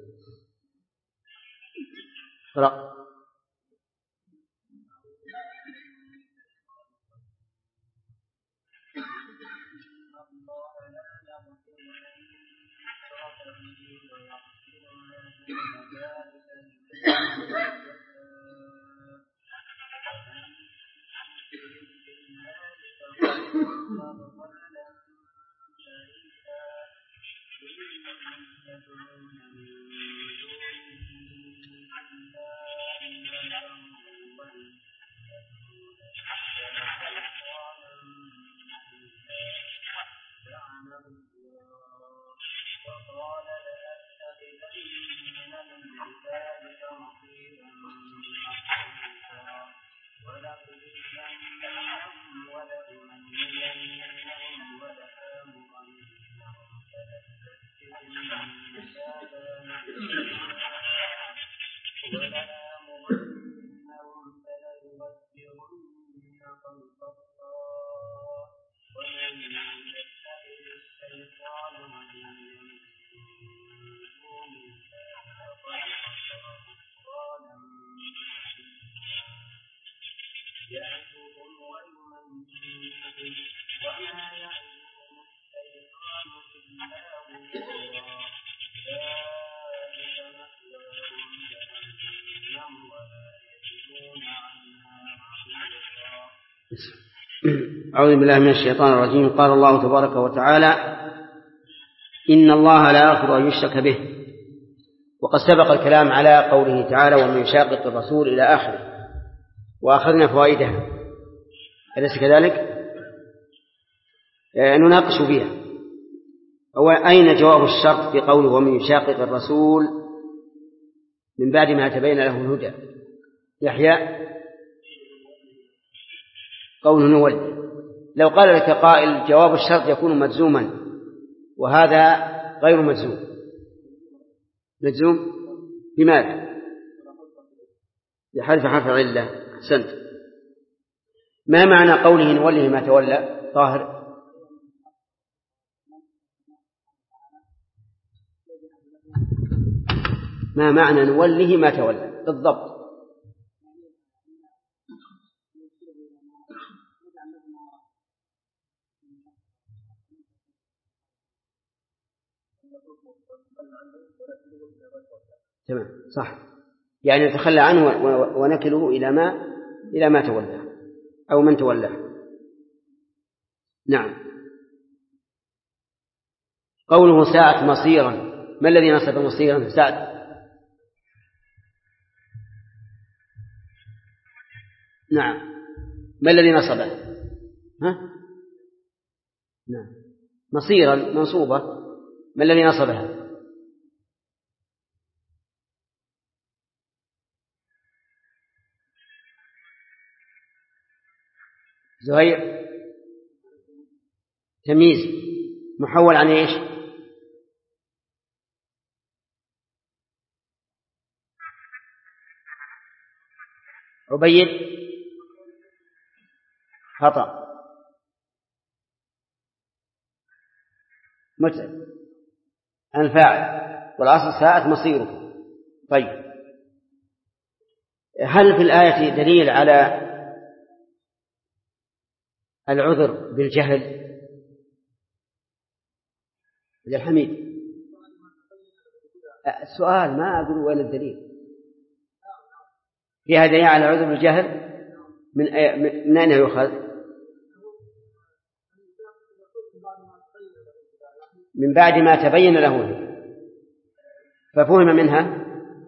اقرأ. أعوذ بالله من الشيطان الرجيم. قال الله تبارك وتعالى: إن الله لا يغفر أن يشرك به. وقد سبق الكلام على قوله تعالى: ومن يشاقق الرسول إلى آخره، وأخذنا فوائدها، أليس كذلك؟ نناقش فيها. أين جواب الشرط في قوله ومن يشاقق الرسول من بعد ما تبين له الهدى؟ يحيى قوله نولي. لو قال لك قائل جواب الشرط يكون مجزوما، وهذا غير مجزوم بماذا؟ بحذف حرف العلة. أحسنت. ما معنى قوله نوله ما تولى؟ طاهر. ما معنى نوله ما تولى بالضبط؟ تمام، صح. يعني نتخلى عنه ونكله إلى ما تولى أو من تولى. نعم. قوله ساعة مصيرا، ما الذي نصب مصيرا؟ سعد. نعم، ما الذي نصبه؟ نعم، مصيرا منصوبة، ما الذي نصبها؟ زهير. تمييز محول عن ايش؟ عبيد خطأ. متعب الفاعل والأصل ساءت مصيره. طيب هل في الآية دليل على العذر بالجهل؟ عبد الحميد السؤال ما أقول وين الدليل فيها. دليل على العذر بالجهل من أين يؤخذ؟ من بعد ما تبين له، ففهم منها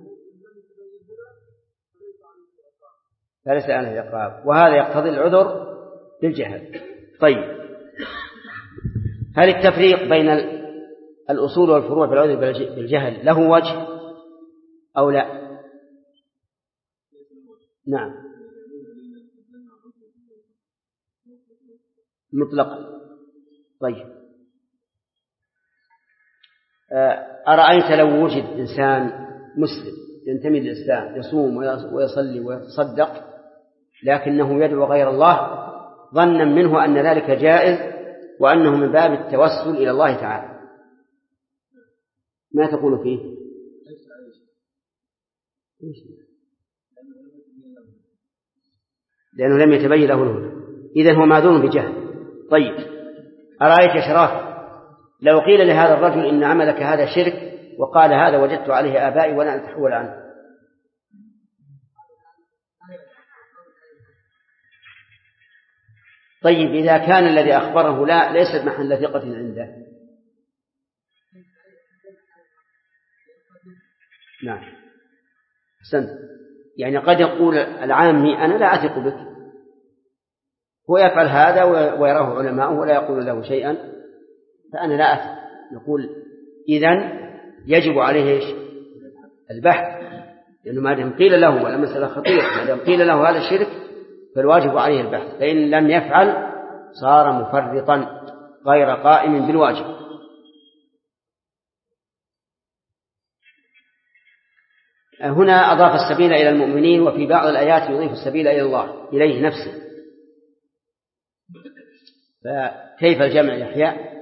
فليس عليه عقاب، وهذا يقتضي العذر بالجهل. طيب هل التفريق بين الأصول والفروع في العذر بالجهل له وجه أو لا؟ نعم مطلقا. طيب أرأيت لو وجد إنسان مسلم ينتمي للإسلام يصوم ويصلي ويتصدق لكنه يدعو غير الله ظنا منه أن ذلك جائز وأنه من باب التوسل إلى الله تعالى، ما تقول فيه؟ لأنه لم يتبين له الهدى، إذن هو معذور بجهل. طيب أرأيت يا شراف لو قيل لهذا الرجل إن عملك هذا شرك وقال هذا وجدت عليه آبائي ولا أتحول عنه، طيب إذا كان الذي أخبره ليس محل ثقة عنده؟ نعم أحسنت. يعني قد يقول العامي أنا لا أثق بك، هو يفعل هذا ويراه علماءه ولا يقول له شيئا فأنا لا أثق. نقول إذن يجب عليه البحث، لأنه ما دام قيل له ولا مسألة خطيرة، ما دام قيل له هذا الشرك فالواجب عليه البحث، فإن لم يفعل صار مفرطا غير قائم بالواجب. هنا أضاف السبيل إلى المؤمنين، وفي بعض الآيات يضيف السبيل إلى الله إليه نفسه، فكيف الجمع يحيى؟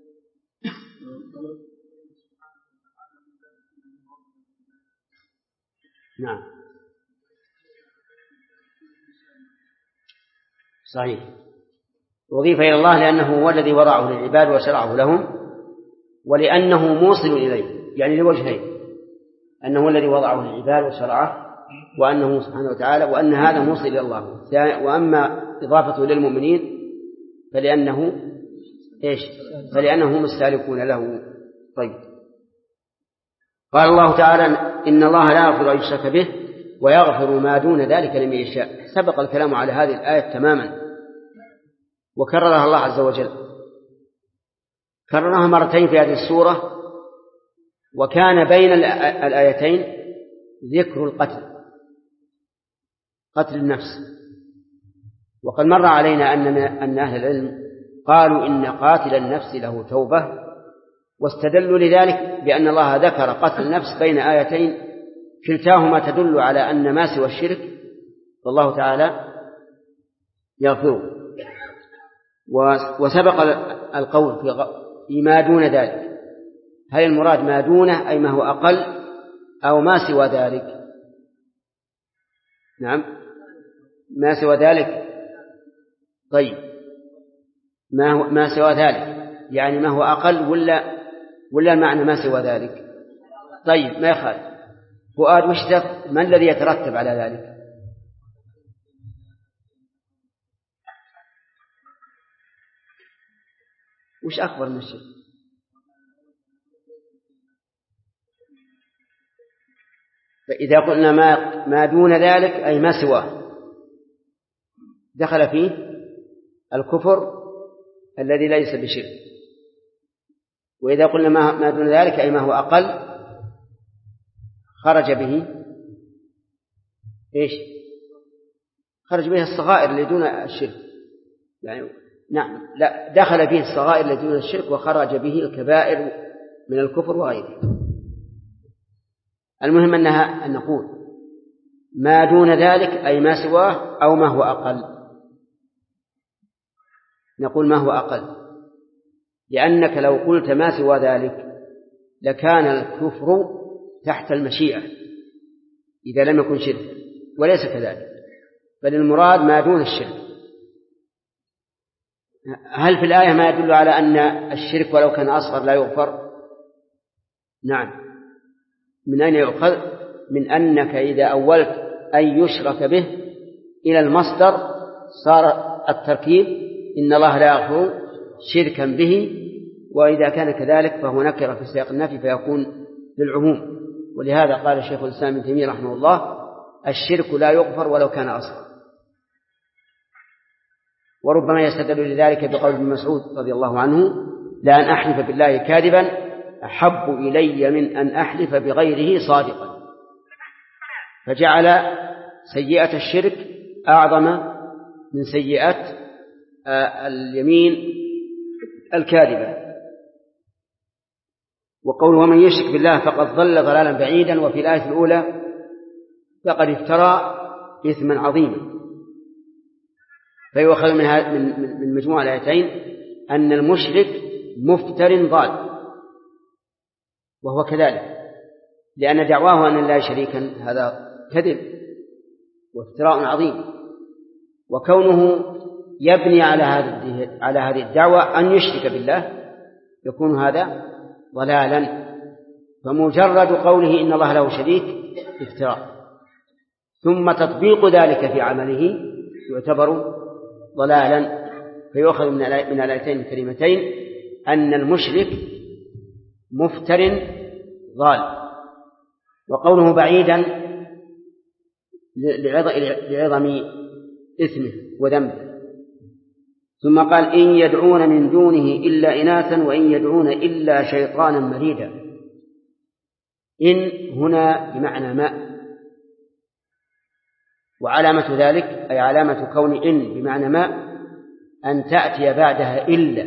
نعم صحيح، أضيف إلى الله لأنه هو الذي وضعه للعباد وشرعه لهم، ولأنه موصل إليه، يعني لوجهين: أنه هو الذي وضعه للعباد وشرعه، وأنه سبحانه وتعالى، وأن هذا موصل إلى الله. وأما إضافته للمؤمنين فلأنه هم السالكون له. طيب قال الله تعالى إن الله لا يغفر أن يشرك به ويغفر ما دون ذلك لمن يشاء. سبق الكلام على هذه الآية تماما وكررها الله عز وجل، كررها مرتين في هذه السورة، وكان بين الآيتين ذكر القتل، قتل النفس. وقد مر علينا أن أهل العلم قالوا إن قاتل النفس له توبة، واستدلوا لذلك بأن الله ذكر قتل النفس بين آيتين كلتاهما تدل على أن ما سوى الشرك والله تعالى يغفره. وسبق القول في ما دون ذلك، هل المراد ما دونه أي ما هو أقل أو ما سوى ذلك؟ نعم ما سوى ذلك. طيب ما سوى ذلك يعني ما هو أقل ولا المعنى ما سوى ذلك؟ طيب ما يخالف. فؤاد ما الذي يترتب على ذلك؟ وش أكبر من الشرك؟ فإذا قلنا ما دون ذلك أي ما سواه دخل فيه الكفر الذي ليس بشرك، وإذا قلنا ما دون ذلك أي ما هو أقل خرج به خرج به الصغائر اللي دون الشرك، يعني نعم لا دخل فيه الصغائر اللي دون الشرك وخرج به الكبائر من الكفر وغيره. المهم أن نقول ما دون ذلك أي ما سواه أو ما هو أقل. نقول ما هو أقل، لأنك لو قلت ما سوى ذلك لكان الكفر تحت المشيئة إذا لم يكن شرك، وليس كذلك، بل المراد ما دون الشرك. هل في الآية ما يدل على أن الشرك ولو كان أصغر لا يغفر؟ نعم. من أين يؤخذ؟ من أنك إذا أولت أن يشرك به إلى المصدر صار التركيب إن الله لا يغفر شركا به، وإذا كان كذلك فهو نكر في سياق النفي فيكون للعموم. ولهذا قال الشيخ الإسلام ابن تيمية رحمه الله الشرك لا يغفر ولو كان أصغر. وربما يستدل لذلك بقول ابن مسعود رضي الله عنه لأن أحلف بالله كاذبا أحب إلي من أن أحلف بغيره صادقا، فجعل سيئة الشرك أعظم من سيئة اليمين الكاذبة. وقوله ومن يشرك بالله فقد ضل ضلالا بعيدا، وفي الآية الأولى فقد افترى إثما عظيما. فيؤخذ من مجموع الآيتين أن المشرك مفتر ضال، وهو كذلك، لأن دعواه أن لا شريكا هذا كذب وافتراء عظيم، وكونه يبني على هذه الدعوة أن يشرك بالله يكون هذا ضلالا. فمجرد قوله إن الله له شريك افتراء، ثم تطبيق ذلك في عمله يعتبر ضلالا. فيؤخذ من الآيتين الكريمتين أن المشرك مفتر ضال. وقوله بعيدا لعظم إثمه وذنبه. ثم قال إن يدعون من دونه إلا إناثا وإن يدعون إلا شيطانا مريدا. إن هنا بمعنى ما، وعلامة ذلك أي علامة كون إن بمعنى ما أن تأتي بعدها إلا.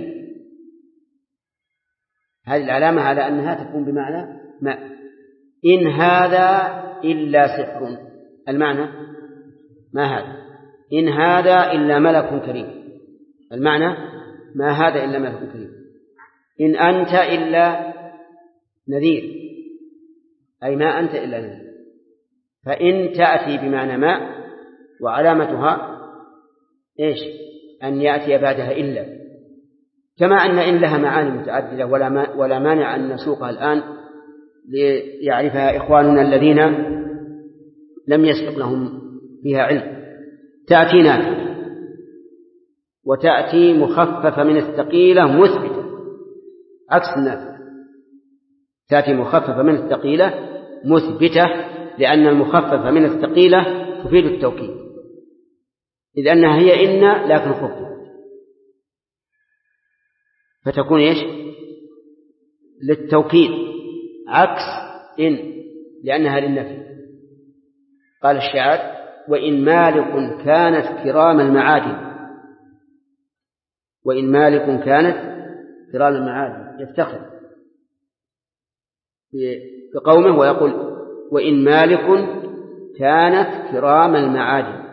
هذه العلامة على أنها تكون بمعنى ما. إن هذا إلا سحر، المعنى ما هذا. إن هذا إلا ملك كريم، المعنى ما هذا إلا ملك كريم. إن أنت إلا نذير، أي ما أنت إلا نذير. فإن تأتي بمعنى ما، وعلامتها إيش؟ أن يأتي بعدها إلا، كما أن إن لها معاني متعددة ولا مانع أن نسوقها الآن ليعرفها إخواننا الذين لم يسبق لهم فيها علم. تأتي نافية، وتأتي مخففة من الثقيلة مثبتة، عكس النافية. تأتي مخففة من الثقيلة مثبتة، لأن المخففة من الثقيلة تفيد التوكيد، إذ أنها هي إن لكن خففت، فتكون إيش؟ للتوكيد، عكس إن لأنها للنفي. قال الشاعر وإن مالك كانت كرام المعادن، وإن مالك كانت كرام المعادن، يفتخر بقومه ويقول وإن مالك كانت كرام المعادن،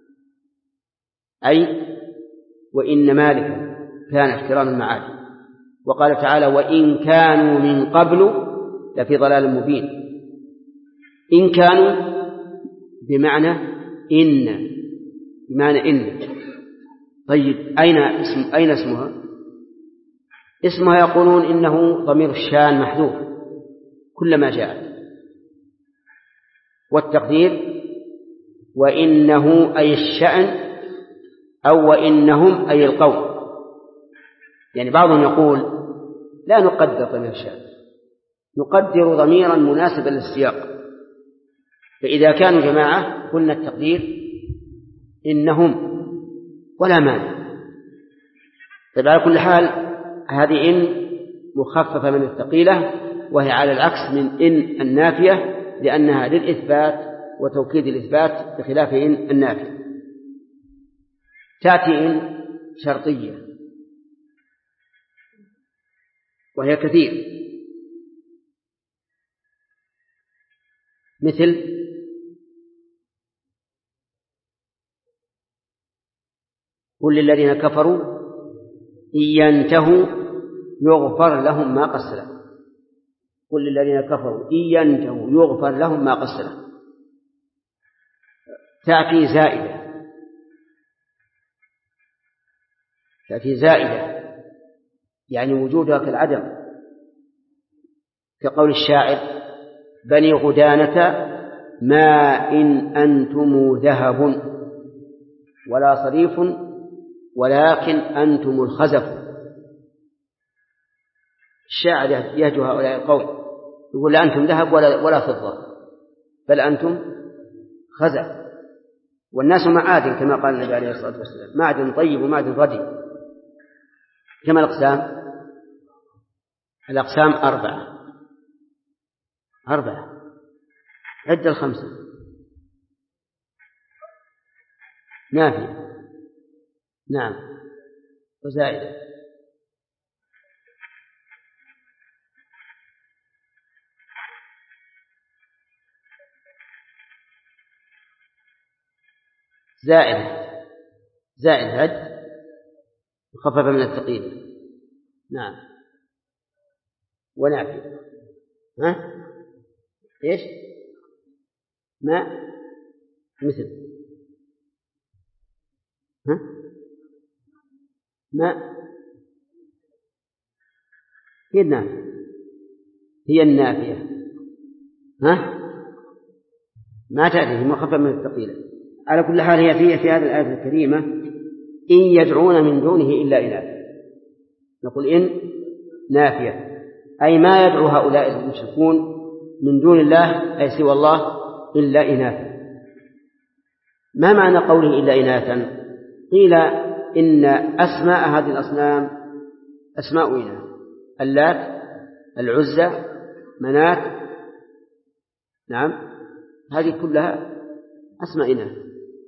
أي وإن مالك كانت كرام المعادن. وقال تعالى وإن كانوا من قبل لفي ضلال مبين. إن كانوا بمعنى إن، بمعنى إن. طيب أين اسمها؟ اسمها يقولون إنه ضمير الشان محذوف كلما جاءت، والتقدير وإنه أي الشأن أو وإنهم أي القوم. يعني بعضهم يقول لا نقدر ضمير الشأن، نقدر ضميرا مناسبا للسياق، فإذا كانوا جماعة قلنا التقدير إنهم ولا مانع. طيب على كل حال هذه إن مخففة من الثقيلة، وهي على العكس من إن النافية، لأنها للإثبات وتوكيد الإثبات بخلاف إن النافية. تأتي إن شرطية وهي كثير، مثل كل الذين كفروا إن ينتهوا يغفر لهم ما قد سلف. كل الذين كفروا إن ينتهوا يغفر لهم ما قد سلف. تأتي زائدة يعني وجودها كالعدم، كقول الشاعر: بني غدانة ما إن أنتم ذهب ولا صريف ولكن أنتم الخزف. الشاعر يهجو هؤلاء القوم، يقول: لا أنتم ذهب ولا فضة، بل أنتم خزف. والناس معادن كما قال النبي عليه الصلاة والسلام: معدن طيب ومعدن ردي. كما الأقسام 4. عد 5: نافية، نعم، وزائدة. زائد عد مخففة من الثقيل، نعم، ونافية. إيش؟ ما مثل ما هي النافية ما تأتي مخففة من الثقيلة. على كل حال هي في هذه الآية الكريمة: إن يدعون من دونه إلا إناثا. نقول إن نافية، أي ما يدعو هؤلاء المشركون من دون الله أي سوى الله إلا إناثا. ما معنى قوله إلا إناثا؟ قيل إن أسماء هذه الأصنام أسماء إناث: اللات، العزى، منات، نعم، هذه كلها أسماء إناث.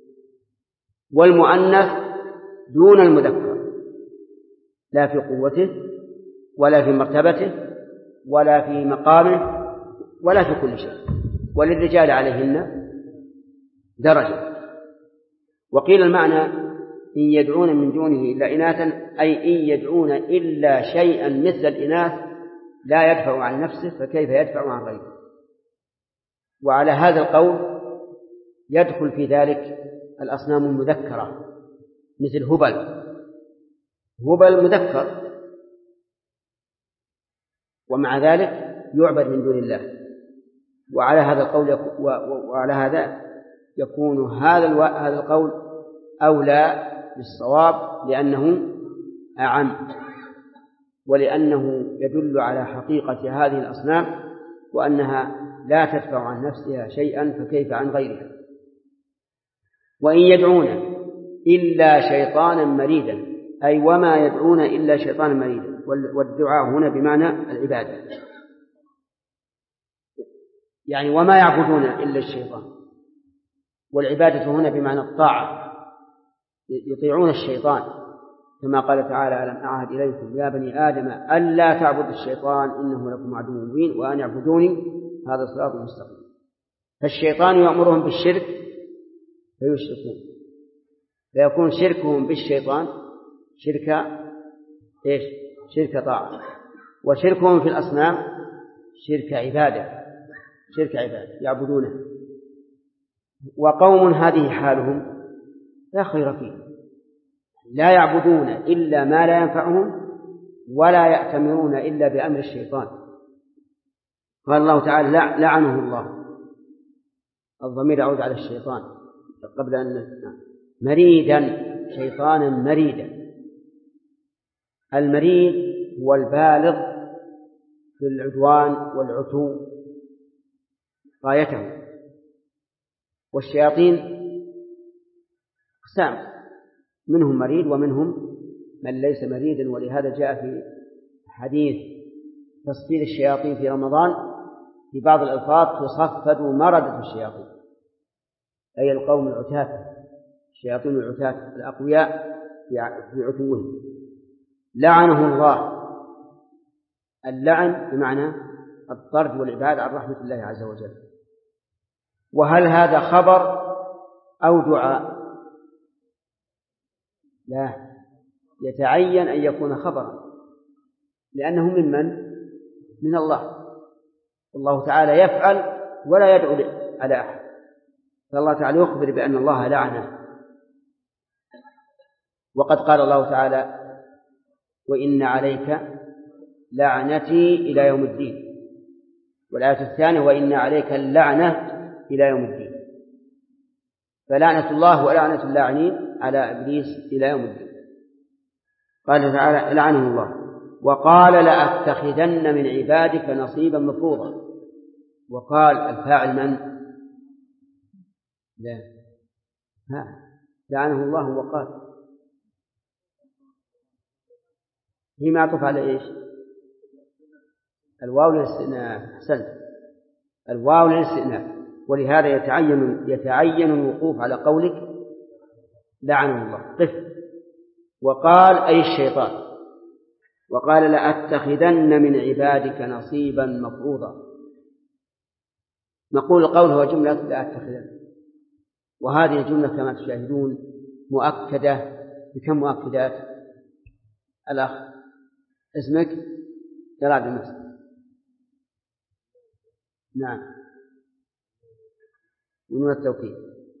والمؤنث دون المذكر، لا في قوته ولا في مرتبته ولا في مقامه ولا في كل شيء، وللرجال عليهن درجة. وقيل المعنى: إن يدعون من دونه إلا إناثا، أي إن يدعون إلا شيئا مثل الإناث لا يدفع عن نفسه فكيف يدفع عن غيره. وعلى هذا القول يدخل في ذلك الأصنام المذكرة مثل هبل مذكر، ومع ذلك يعبد من دون الله. وعلى هذا القول وعلى هذا يكون هذا القول أولى بالصواب، لأنه أعم، ولأنه يدل على حقيقة هذه الأصنام وأنها لا تدفع عن نفسها شيئا فكيف عن غيرها. وإن يدعون إلا شيطانا مريدا، أي وما يدعون إلا شيطانا مريدا. والدعاء هنا بمعنى العبادة، يعني وما يعبدون إلا الشيطان. والعبادة هنا بمعنى الطاعة، يطيعون الشيطان، كما قال تعالى: ألم أعهد إليكم يا بني آدم ألا تعبدوا الشيطان إنه لكم عدو مبين وأن اعبدوني هذا صراط مستقيم. فالشيطان يأمرهم بالشرك فيشركون، فيكون شركهم بالشيطان شرك طاعة، وشركهم في الأصنام شرك عبادة يعبدونه. وقوم هذه حالهم لا خير فيه، لا يعبدون إلا ما لا ينفعهم ولا يأتمرون إلا بأمر الشيطان. قال الله تعالى: لعنه الله. الضمير يعود على الشيطان قبل أن مريدا، شيطانا مريدا. المريد هو البالغ في العدوان والعتو غايته. والشياطين أقسام، منهم مريد ومنهم من ليس مريدا. ولهذا جاء في حديث تصفير الشياطين في رمضان في بعض الألفاظ: تصفد مردة الشياطين، أي القوم العتاة، الشياطين العتاة الأقوياء في عتوهم. لعنه الله. اللعن بمعنى الطرد والإبعاد عن رحمة الله عز وجل. وهل هذا خبر أو دعاء؟ لا، يتعين أن يكون خبرا، لأنه من الله. الله تعالى يفعل ولا يدعو على أحد، فالله تعالى يخبر بأن الله لعنه. وقد قال الله تعالى: وإن عليك لعنتي إلى يوم الدين. والآية الثانية: وإن عليك اللعنة إلى يوم الدين. فلعنة الله ولعنة اللاعنين على إبليس إلى يوم الدين. قال تعالى: لعنه الله. وقال: لأتخذن من عبادك نصيبا مفروضا. وقال الفاعل من؟ لا، لعنه الله. وقال هي معطوف على إيش؟ الواو للاستئناف. أحسنت، الواو للاستئناف، ولهذا يتعين الوقوف على قولك لعنه الله. قف. وقال أي الشيطان. وقال: لأتخذن من عبادك نصيبا مفروضا. نقول القول هو جملة لأتخذن، وهذه الجملة كما تشاهدون مؤكدة بكم مؤكدات؟ الأخ اسمك؟ جلال بن مسلم. نعم، ونون التوكيد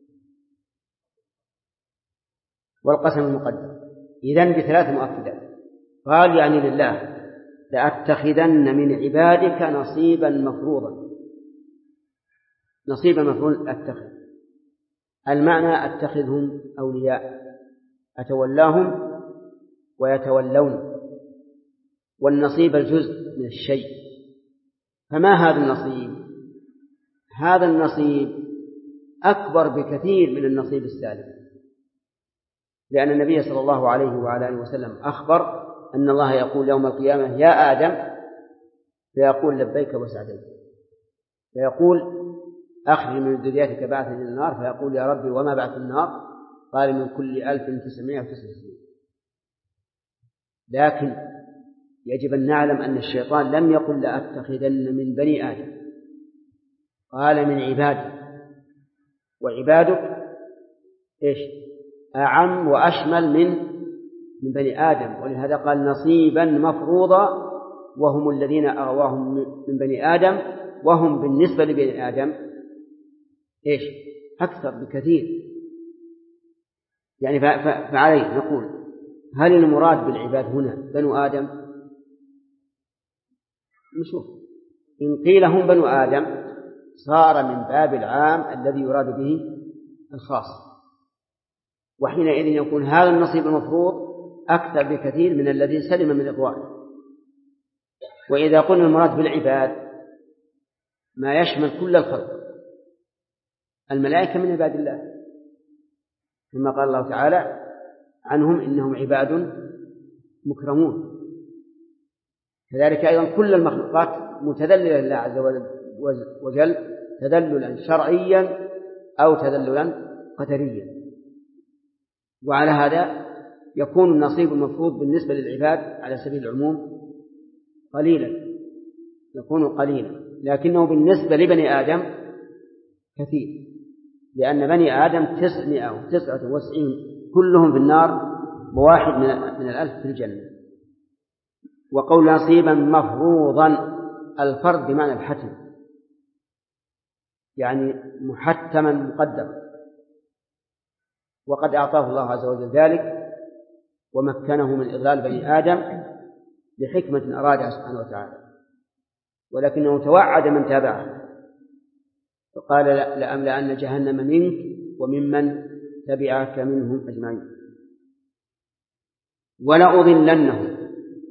والقسم المقدم. إذن بثلاث مؤكدات. قال يعني لله: لأتخذن من عبادك نصيبا مفروضا. نصيبا مفروض أتخذ، المعنى أتخذهم أولياء، أتولاهم ويتولون. والنصيب الجزء من الشيء. فما هذا النصيب؟ هذا النصيب أكبر بكثير من النصيب السالم، لأن النبي صلى الله عليه وعلى آله وسلم أخبر أن الله يقول يوم القيامة: يا آدم، فيقول: لبيك وسعديك. فيقول: أخرج من ذريتك بعثا من النار. فيقول: يا ربي وما بعث النار؟ قال: من كل 1999. لكن يجب أن نعلم أن الشيطان لم يقل لأتخذن من بني آدم، قال من عبادي. وعبادك إيش؟ أعم وأشمل من بني آدم، ولهذا قال نصيبا مفروضا، وهم الذين أغواهم من بني آدم، وهم بالنسبة لبني آدم إيش؟ أكثر بكثير. يعني فعليه نقول: هل المراد بالعباد هنا بنو آدم؟ نشوف. إن قيل هم بنو آدم صار من باب العام الذي يراد به الخاص، وحينئذ يكون هذا النصيب المفروض أكثر بكثير من الذي سلم من إغوائه. وإذا قلنا المراد بالعباد ما يشمل كل الخلق، الملائكة من عباد الله، كما قال الله تعالى عنهم: إنهم عباد مكرمون. كذلك أيضا كل المخلوقات متذللة لله عز وجل تذللا شرعيا أو تذللا قدريا. وعلى هذا يكون النصيب المفروض بالنسبة للعباد على سبيل العموم قليلا، يكون قليلا، لكنه بالنسبة لبني آدم كثير، لأن بني آدم 999 كلهم في النار بواحد من 1000 في الجنة. وقول نصيبا مفروضا، الفرض بمعنى الحتم، يعني محتما مقدما، وقد أعطاه الله عز وجل ذلك ومكنه من إضلال بني آدم لحكمة أرادها سبحانه وتعالى، ولكنه توعد من تابعه فقال: لأملأن جهنم منك وممن تبعك منهم أجمعين. ولأضلنهم،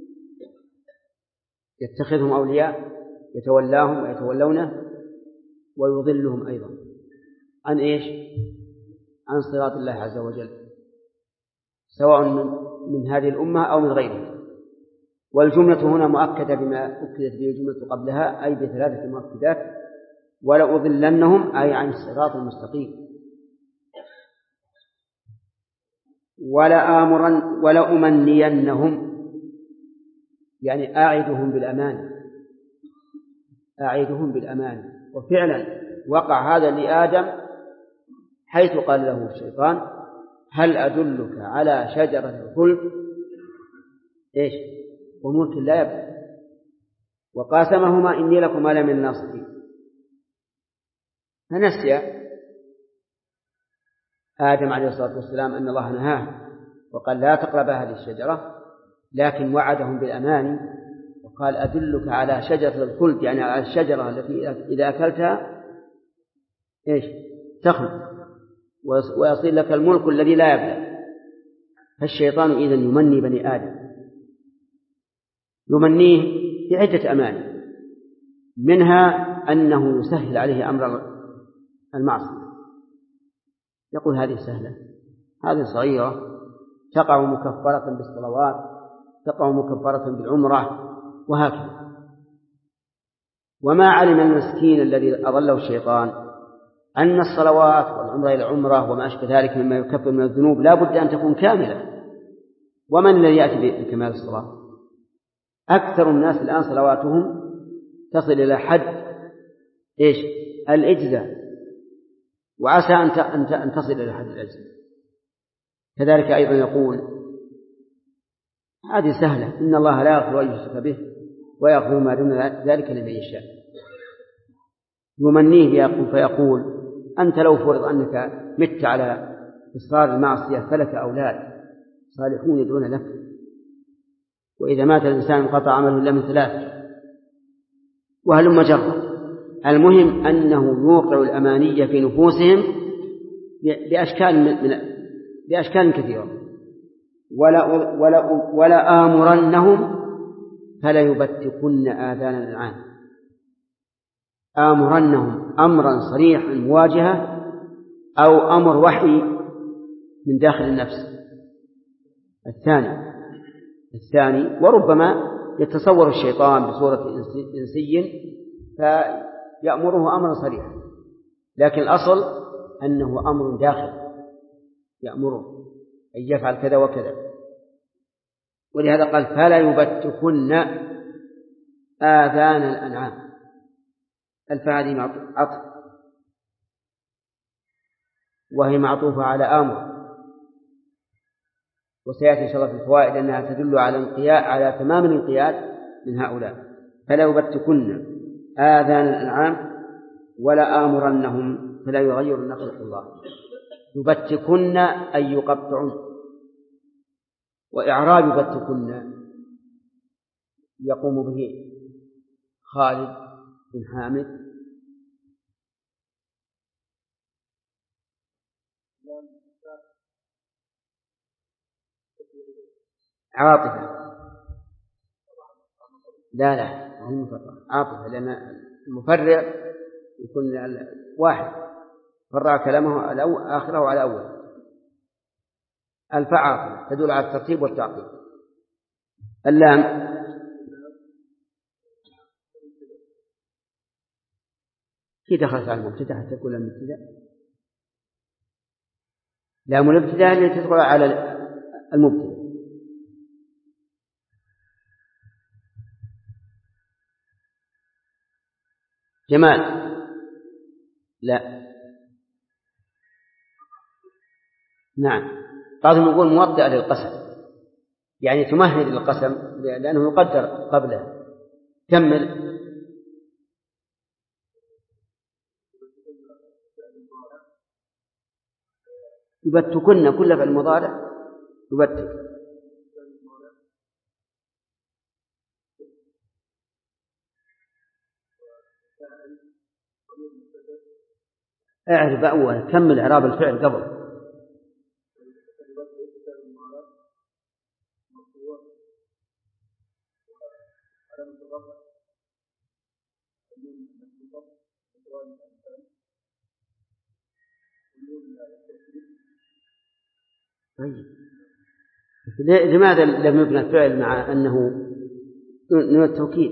يتخذهم أولياء، يتولاهم ويتولونه، ويضلهم أيضا عن إيش؟ عن صراط الله عز وجل، سواء من هذه الأمة أو من غيرها. والجملة هنا مؤكدة بما أكدت به الجملة قبلها، أي بثلاثة مؤكدات: ولأضلنهم أي عن الصراط المستقيم، ولأمنينهم يعني أعدهم بالأمان. وفعلا وقع هذا لآدم حيث قال له الشيطان: هل أدلك على شجرة الخلد إيش وملك لا يبلى وقاسمهما إني لكما لمن الناصحين. فنسي آدم عليه الصلاة والسلام أن الله نهاه وقال لا تقرب هذه الشجرة، لكن وعدهم بالأمان وقال أدلك على شجرة الخلد، يعني على الشجرة التي إذا أكلتها إيش تخلد ويصير لك الملك الذي لا يبلى. فالشيطان إذن يمني بني آدم، يمنيه بعدة أماني، منها أنه يسهل عليه أمر المعصية، يقول هذه سهلة، هذه صغيرة، تقع مكفرة بالصلوات، تقع مكفرة بالعمرة، وهكذا. وما علم المسكين الذي أضله الشيطان أن الصلوات والعمرة إلى العمرة وما أشبه ذلك مما يكفر من الذنوب لا بد أن تكون كاملة. ومن الذي يأتي بكمال الصلاة؟ أكثر الناس الآن صلواتهم تصل إلى حد إيش الإجزاء، وعسى أن تصل إلى حد الإجزاء. كذلك أيضا يقول هذه سهلة، إن الله لا يغفر أن يشرك به ويغفر ما دون ذلك لمن يشاء. يمنيه فيقول أنت لو فرض أنك مت على إصرار المعصية فلك أولاد صالحون يدعون لك، وإذا مات الإنسان انقطع عمله إلا من ثلاث، وهلم جرا. المهم أنه يوقع الأمانية في نفوسهم بأشكال كثيرة. ولا آمرنهم فلا يبتكن آذان الأنعام. آمرنهم أمرا صريحا مواجهة، أو أمر وحي من داخل النفس. الثاني وربما يتصور الشيطان بصورة إنسي فيأمره أمرا صريحا، لكن الأصل أنه أمر داخل يأمره أن يفعل كذا وكذا. ولهذا قال فلا يبتكن آذان الأنعام. الفاء عطف وهي معطوفة على آمر، وسيأتي إن شاء الله في الفوائد أنها تدل على تمام الانقياد من هؤلاء. فلا يبتكن آذان الأنعام ولا آمرنهم فلا يغيرن خلق الله. يبتكن أي يقطعن. وإعراب يبتكن يقوم به خالد بن حامد. عاطفة لا عاطفة، لأن المفرع يكون واحد فرع كلامه على آخره وعلى أول. الفاء عاطفة تدل على الترتيب والتعقيب. اللام كي دخلت على المبتدأ حتى تقول المبتدأ. لام الابتداء اللي تدخل على المبتدأ. جمال لا نعم. بعضهم يقول موطئة للقسم، يعني تمهد للقسم لأنه يقدر قبله. كمل. يبتكن كل فعل مضارع يبتك. اعرف أول، كمل إعراب الفعل قبل. طيب لماذا لم يبنى الفعل مع أنه نون التوكيد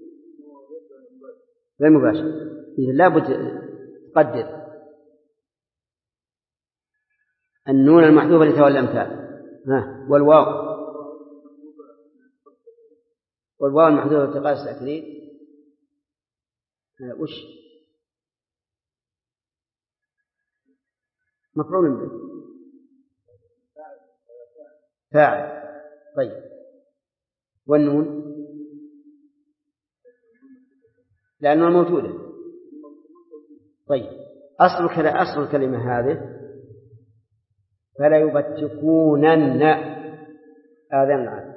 غير مباشر؟ إذا لابد تقدر النون المحذوفة لتولى الأمثال. والواو المحذوفة لتقاء الساكنين وش مفعول به. فاعل. طيب والنون لأنها موجودة. طيب أصل الكلمة هذه فلا يبتكونن آذان العام.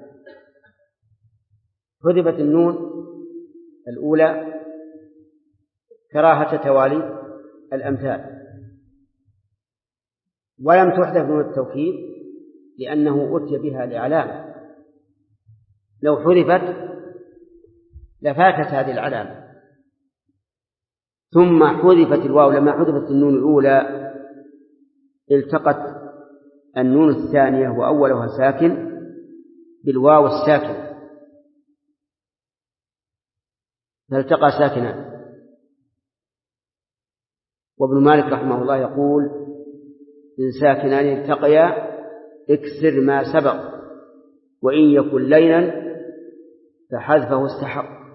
حذفت النون الأولى كراهة توالي الأمثال، ولم تحذف نون التوكيد لأنه أتي بها لعلامة، لو حذفت لفاتت هذه العلامة. ثم حذفت الواو لما حذفت النون الأولى التقت النون الثانية وأولها ساكن بالواو الساكنة فالتقى ساكنان. وابن مالك رحمه الله يقول إن ساكنان التقيا اكسر ما سبق وإن يكن لينا فحذفه استحق.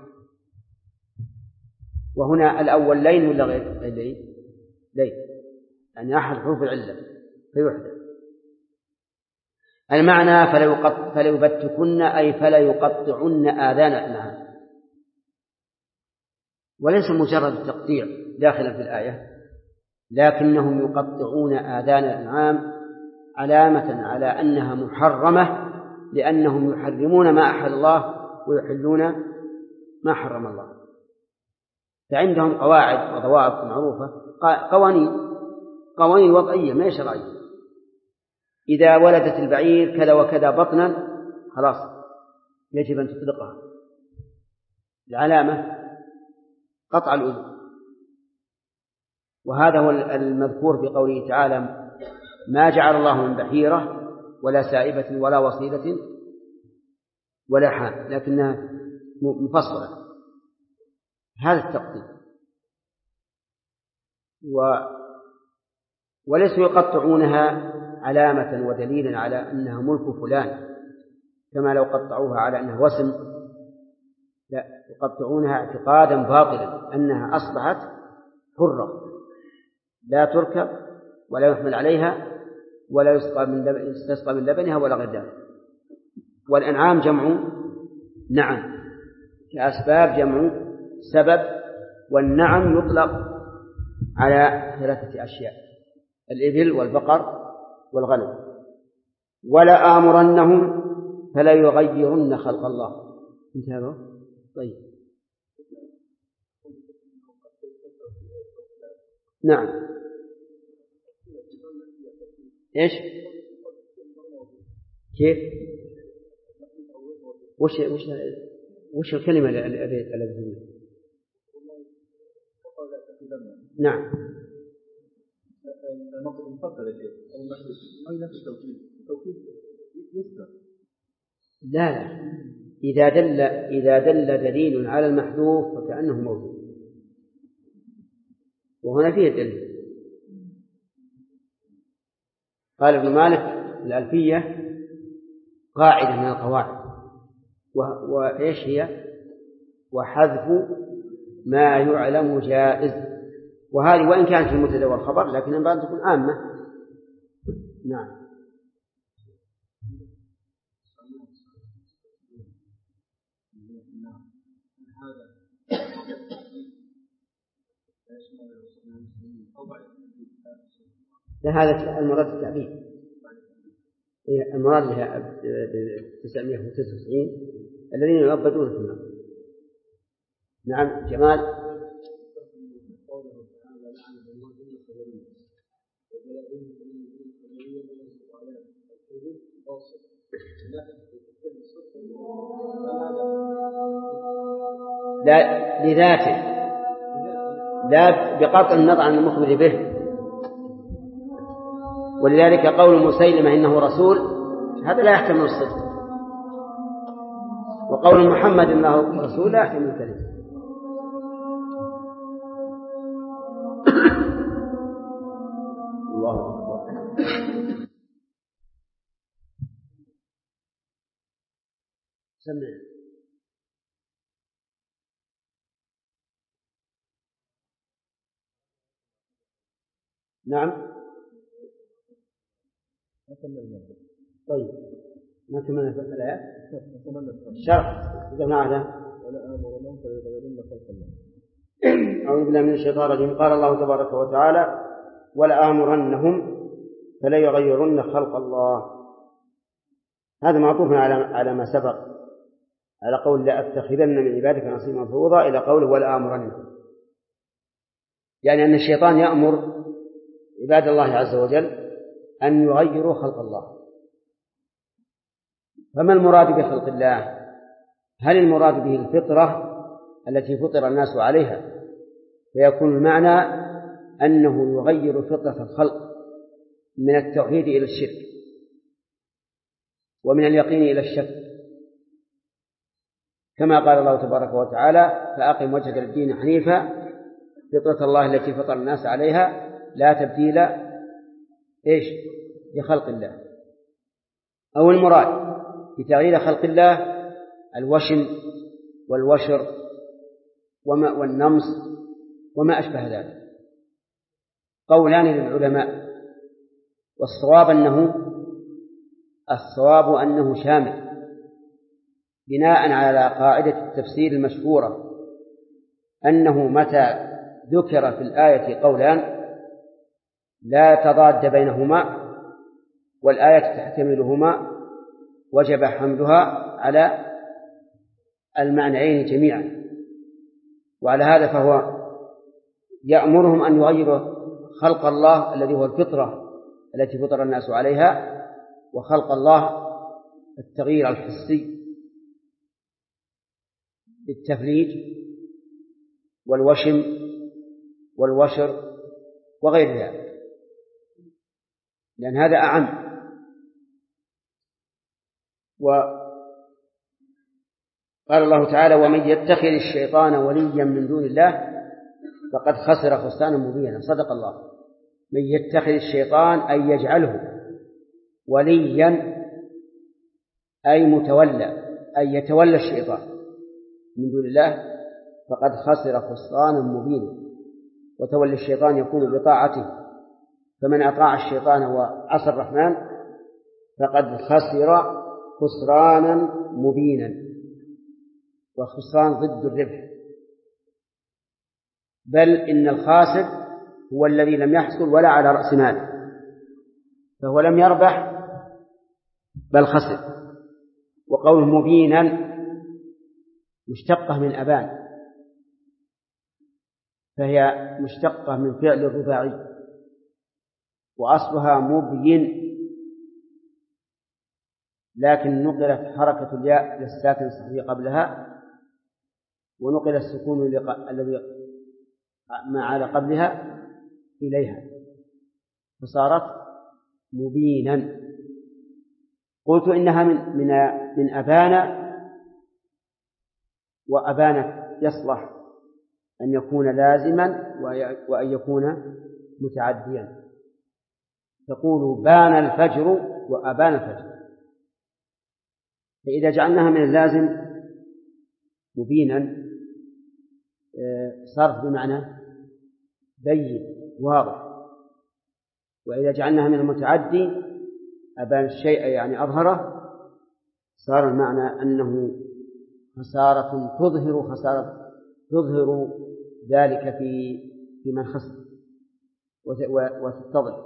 وهنا الأول لين ولا غير لين؟ لين يعني أحد حروف العلة فيحذف. المعنى فلا يبتكن أي فلا يقطعن آذان الأنعام، وليس مجرد التقطيع داخلا في الآية، لكنهم يقطعون آذان الأنعام علامة على أنها محرمة، لأنهم يحرمون ما أحل الله ويحلون ما حرم الله. فعندهم قواعد وضوابط معروفة، قوانين وضعية ما شرعية. إذا ولدت البعير كذا وكذا بطنا خلاص يجب أن تطلقها، العلامة قطع الأذن. وهذا هو المذكور بقوله تعالى ما جعل الله من بحيرة ولا سائبة ولا وصيلة ولا حام، لكنها مفصلة. هذا التقطيع. وليسوا يقطعونها علامة ودليلا على أنها ملك فلان كما لو قطعوها على أنها وسم، لا، يقطعونها اعتقادا باطلا أنها أصبحت حرة لا تركب ولا يحمل عليها ولا يستسقى من لبنها ولا غير ذلك. والأنعام جمع نعم، كأسباب جمع سبب، والنعم يطلق على 3 أشياء: الإبل والبقر والغنم. ولا آمرنهم فلا يغيرن خلق الله. انتهى. طيب نعم. إيش كيف وش الكلمة التي نعم لا إذا دل دليل على المحذوف فكأنه موجود، وهنا فيه دليل. قال ابن مالك الألفية قاعدة من القواعد، وإيش هي؟ وحذف ما يعلم جائز. وهذه وإن كانت في المبتدأ والخبر لكن ينبغي أن تكون عامة. نعم. هذا المراد التعبير، المراد بها 999 الذين يعبدون في النار. نعم جمال. لا لذاته، لا بقطع النظر عن المخبر به. ولذلك قول مسيلمة إنه رسول هذا لا يحتمل الصدق، وقول محمد إنه رسول لا يحتمل الكذب. الله أكبر. سمع. نعم. طيب ما كملنا في الآيات شرح قلنا هذا ولا آمرهم فيغيرن خلق الله. أعوذ بالله من الشيطان الرجيم. قال الله تبارك وتعالى ولآمرنهم فليغيرن خلق الله. هذا معطوف على ما سبق، على قول لأتخذن من عبادك نصيبا مفروضا إلى قوله ولآمرنهم، يعني أن الشيطان يأمر عباد الله عز وجل أن يغيروا خلق الله. فما المراد بخلق الله؟ هل المراد به الفطرة التي فطر الناس عليها، فيكون المعنى أنه يغير فطرة الخلق من التوحيد إلى الشرك، ومن اليقين إلى الشك، كما قال الله تبارك وتعالى فأقم وجهك للدين حنيفا فطرة الله التي فطر الناس عليها لا تبديل لخلق الله. أو المراد بتغيير خلق الله الوشم والوشر والنمص وما أشبه ذلك. قولان للعلماء، والصواب أنه شامل، بناء على قاعدة التفسير المشهورة أنه متى ذكر في الآية قولان لا تضاد بينهما والآية تحتملهما وجب حملها على المعنيين جميعا. وعلى هذا فهو يأمرهم أن يغيروا خلق الله الذي هو الفطرة التي فطر الناس عليها، وخلق الله التغيير الحسي بالتفليج والوشم والوشر وغير ذلك، لأن هذا أعم. وقال الله تعالى ومن يتخذ الشيطان وليا من دون الله فقد خسر خسرانا مبينا. صدق الله. من يتخذ الشيطان أي يجعله وليا أي متولى، أي يتولى الشيطان من دون الله فقد خسر خسرانا مبينا. وتولي الشيطان يكون بطاعته، فمن أطاع الشيطان وعصى الرحمن فقد خسر خسرانا مبينا. وخسران ضد الربح، بل إن الخاسر هو الذي لم يحصل ولا على رأس ماله، فهو لم يربح بل خسر. وقوله مبينا مشتقة من أبان، فهي مشتقة من فعل الرباعي، وأصلها مبين، لكن نقلت حركة الياء للساكن الصحيح قبلها، ونقل السكون الذي ما عاد قبلها إليها فصارت مبينا. قلت إنها من أبان، وأبان يصلح أن يكون لازما وأن يكون متعديا. تقول بان الفجر وأبان الفجر، فإذا جعلناها من اللازم مبينا صرف بمعنى بين واضح، وإذا جعلناها من المتعدي أبان الشيء يعني أظهره صار المعنى أنه خسارة تظهر ذلك في من خسر وتتضح.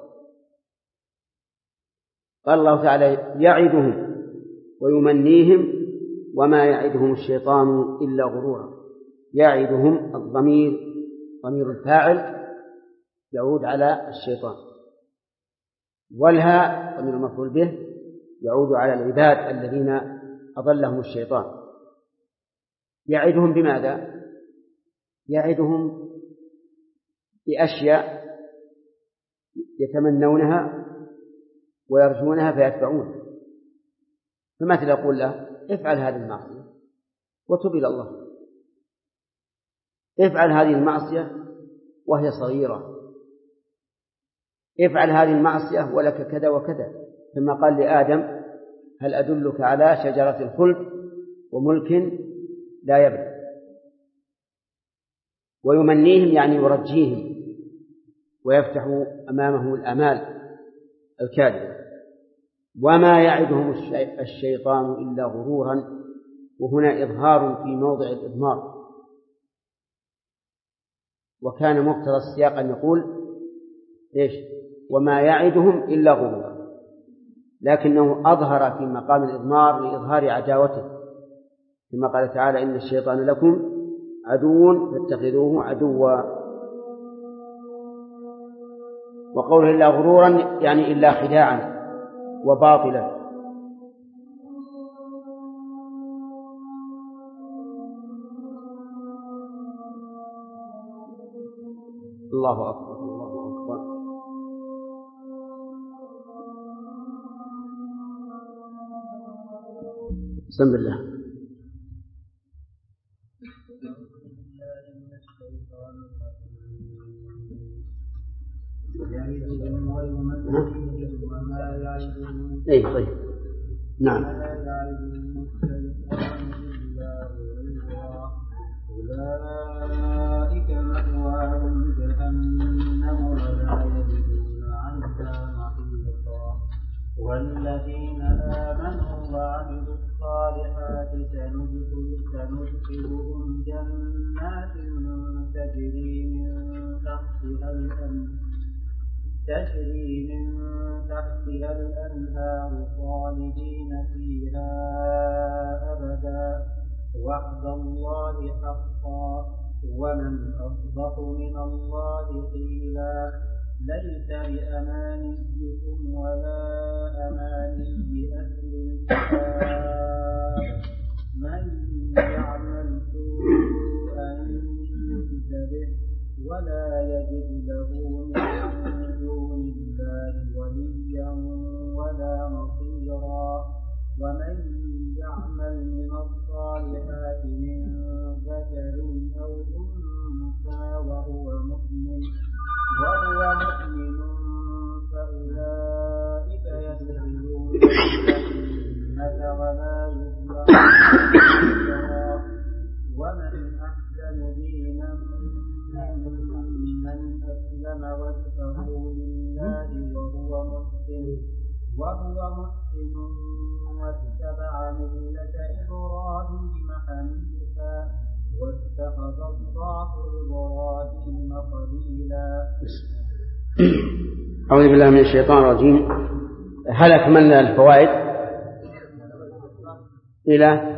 قال الله تعالى يعدهم ويمنيهم وما يعدهم الشيطان إلا غرورا. يعدهم الضمير ضمير الفاعل يعود على الشيطان، والها ضمير المفعول به يعود على العباد الذين أضلهم الشيطان. يعدهم بماذا؟ يعدهم بأشياء يتمنونها ويرجونها فيتبعون. فمثل يقول له افعل هذه المعصية وتب إلى الله، افعل هذه المعصية وهي صغيرة، افعل هذه المعصية ولك كذا وكذا، كما قال لآدم هل أدلك على شجرة الخلد وملك لا يبلى. ويمنيهم يعني يرجيهم ويفتح أمامه الآمال الكاذبة. وما يعدهم الشيطان إلا غرورا، وهنا إظهار في موضع الإضمار، وكان مقتضى السياق أن يقول إيش؟ وما يعدهم إلا غرورا، لكنه أظهر في مقام الإضمار لإظهار عداوته، كما قال تعالى إن الشيطان لكم عدو فاتخذوه عدوا. وقوله إلا غرورا يعني إلا خداعا وباطلا. الله أكبر الله أكبر. بسم الله. أي طيب نعم. أولئك مأواهم جهنم ولا يجدون عنها محيصا. والذين آمنوا وعملوا الصالحات سندخلهم جنات تجري من تحتها الأنهار خالدين فيها أبدا وعد الله حقا ومن أصدق من الله قيلا. ليس بأمانيكم ولا أماني أهل الكتاب من يعمل سوءا يجز به ولا يجد له من دون الله وليا ولا نصيرا. ومن يعمل من الصالحات من ذكر أو أنثى وهو مؤمن فأولئك يدخلون الجنة ولا يظلمون. ومن أحسن دينا ممن أسلم وجهه لله وهو محسن واتبع ملة إبراهيم حنيفا واتخذ الله إبراهيم خليلا. أعوذ بالله من الشيطان الرجيم. هل أكملنا الفوائد إلى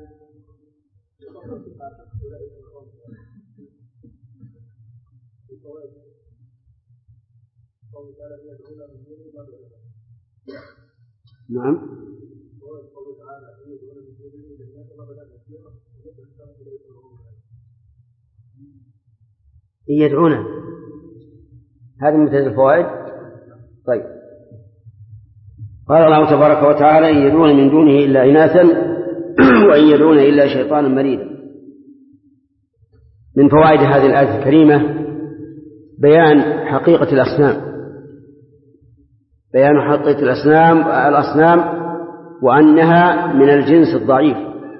نعم يدعونا، هذه منتهى الفوائد. طيب قال الله تبارك وتعالى إن يدعون من دونه إلا إناثا وإن يدعون إلا شيطانا مريدا. من فوائد هذه الآية الكريمة بيان حقيقة الأصنام، بيان حقيقة الأصنام وأنها من الجنس الضعيف،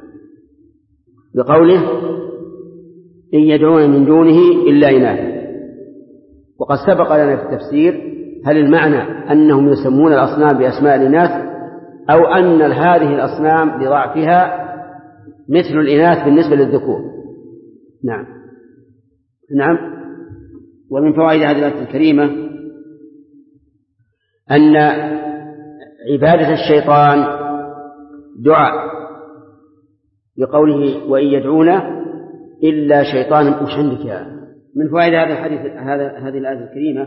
بقوله إن يدعون من دونه إلا إناثا. وقد سبق لنا في التفسير هل المعنى أنهم يسمون الأصنام بأسماء الإناث أو أن هذه الأصنام لضعفها مثل الإناث بالنسبة للذكور. نعم. ومن فوائد هذه الآية الكريمة أن عبادة الشيطان دعاء، بقوله وإن يدعون إلا شيطانا. وش عندك يا من فوائد هذا الحديث هذه الآية الكريمة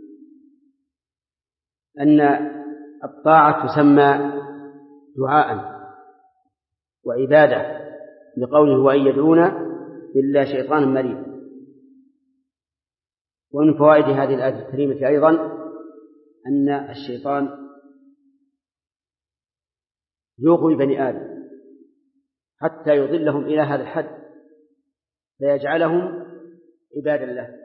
أن الطاعة تسمى دعاء وعبادة، بقوله وإن يدعون إلا شيطانا مريدا. ومن فوائد هذه الآية الكريمة أيضا أن الشيطان يغوي بني آدم حتى يضلهم إلى هذا الحد فيجعلهم عبادا له.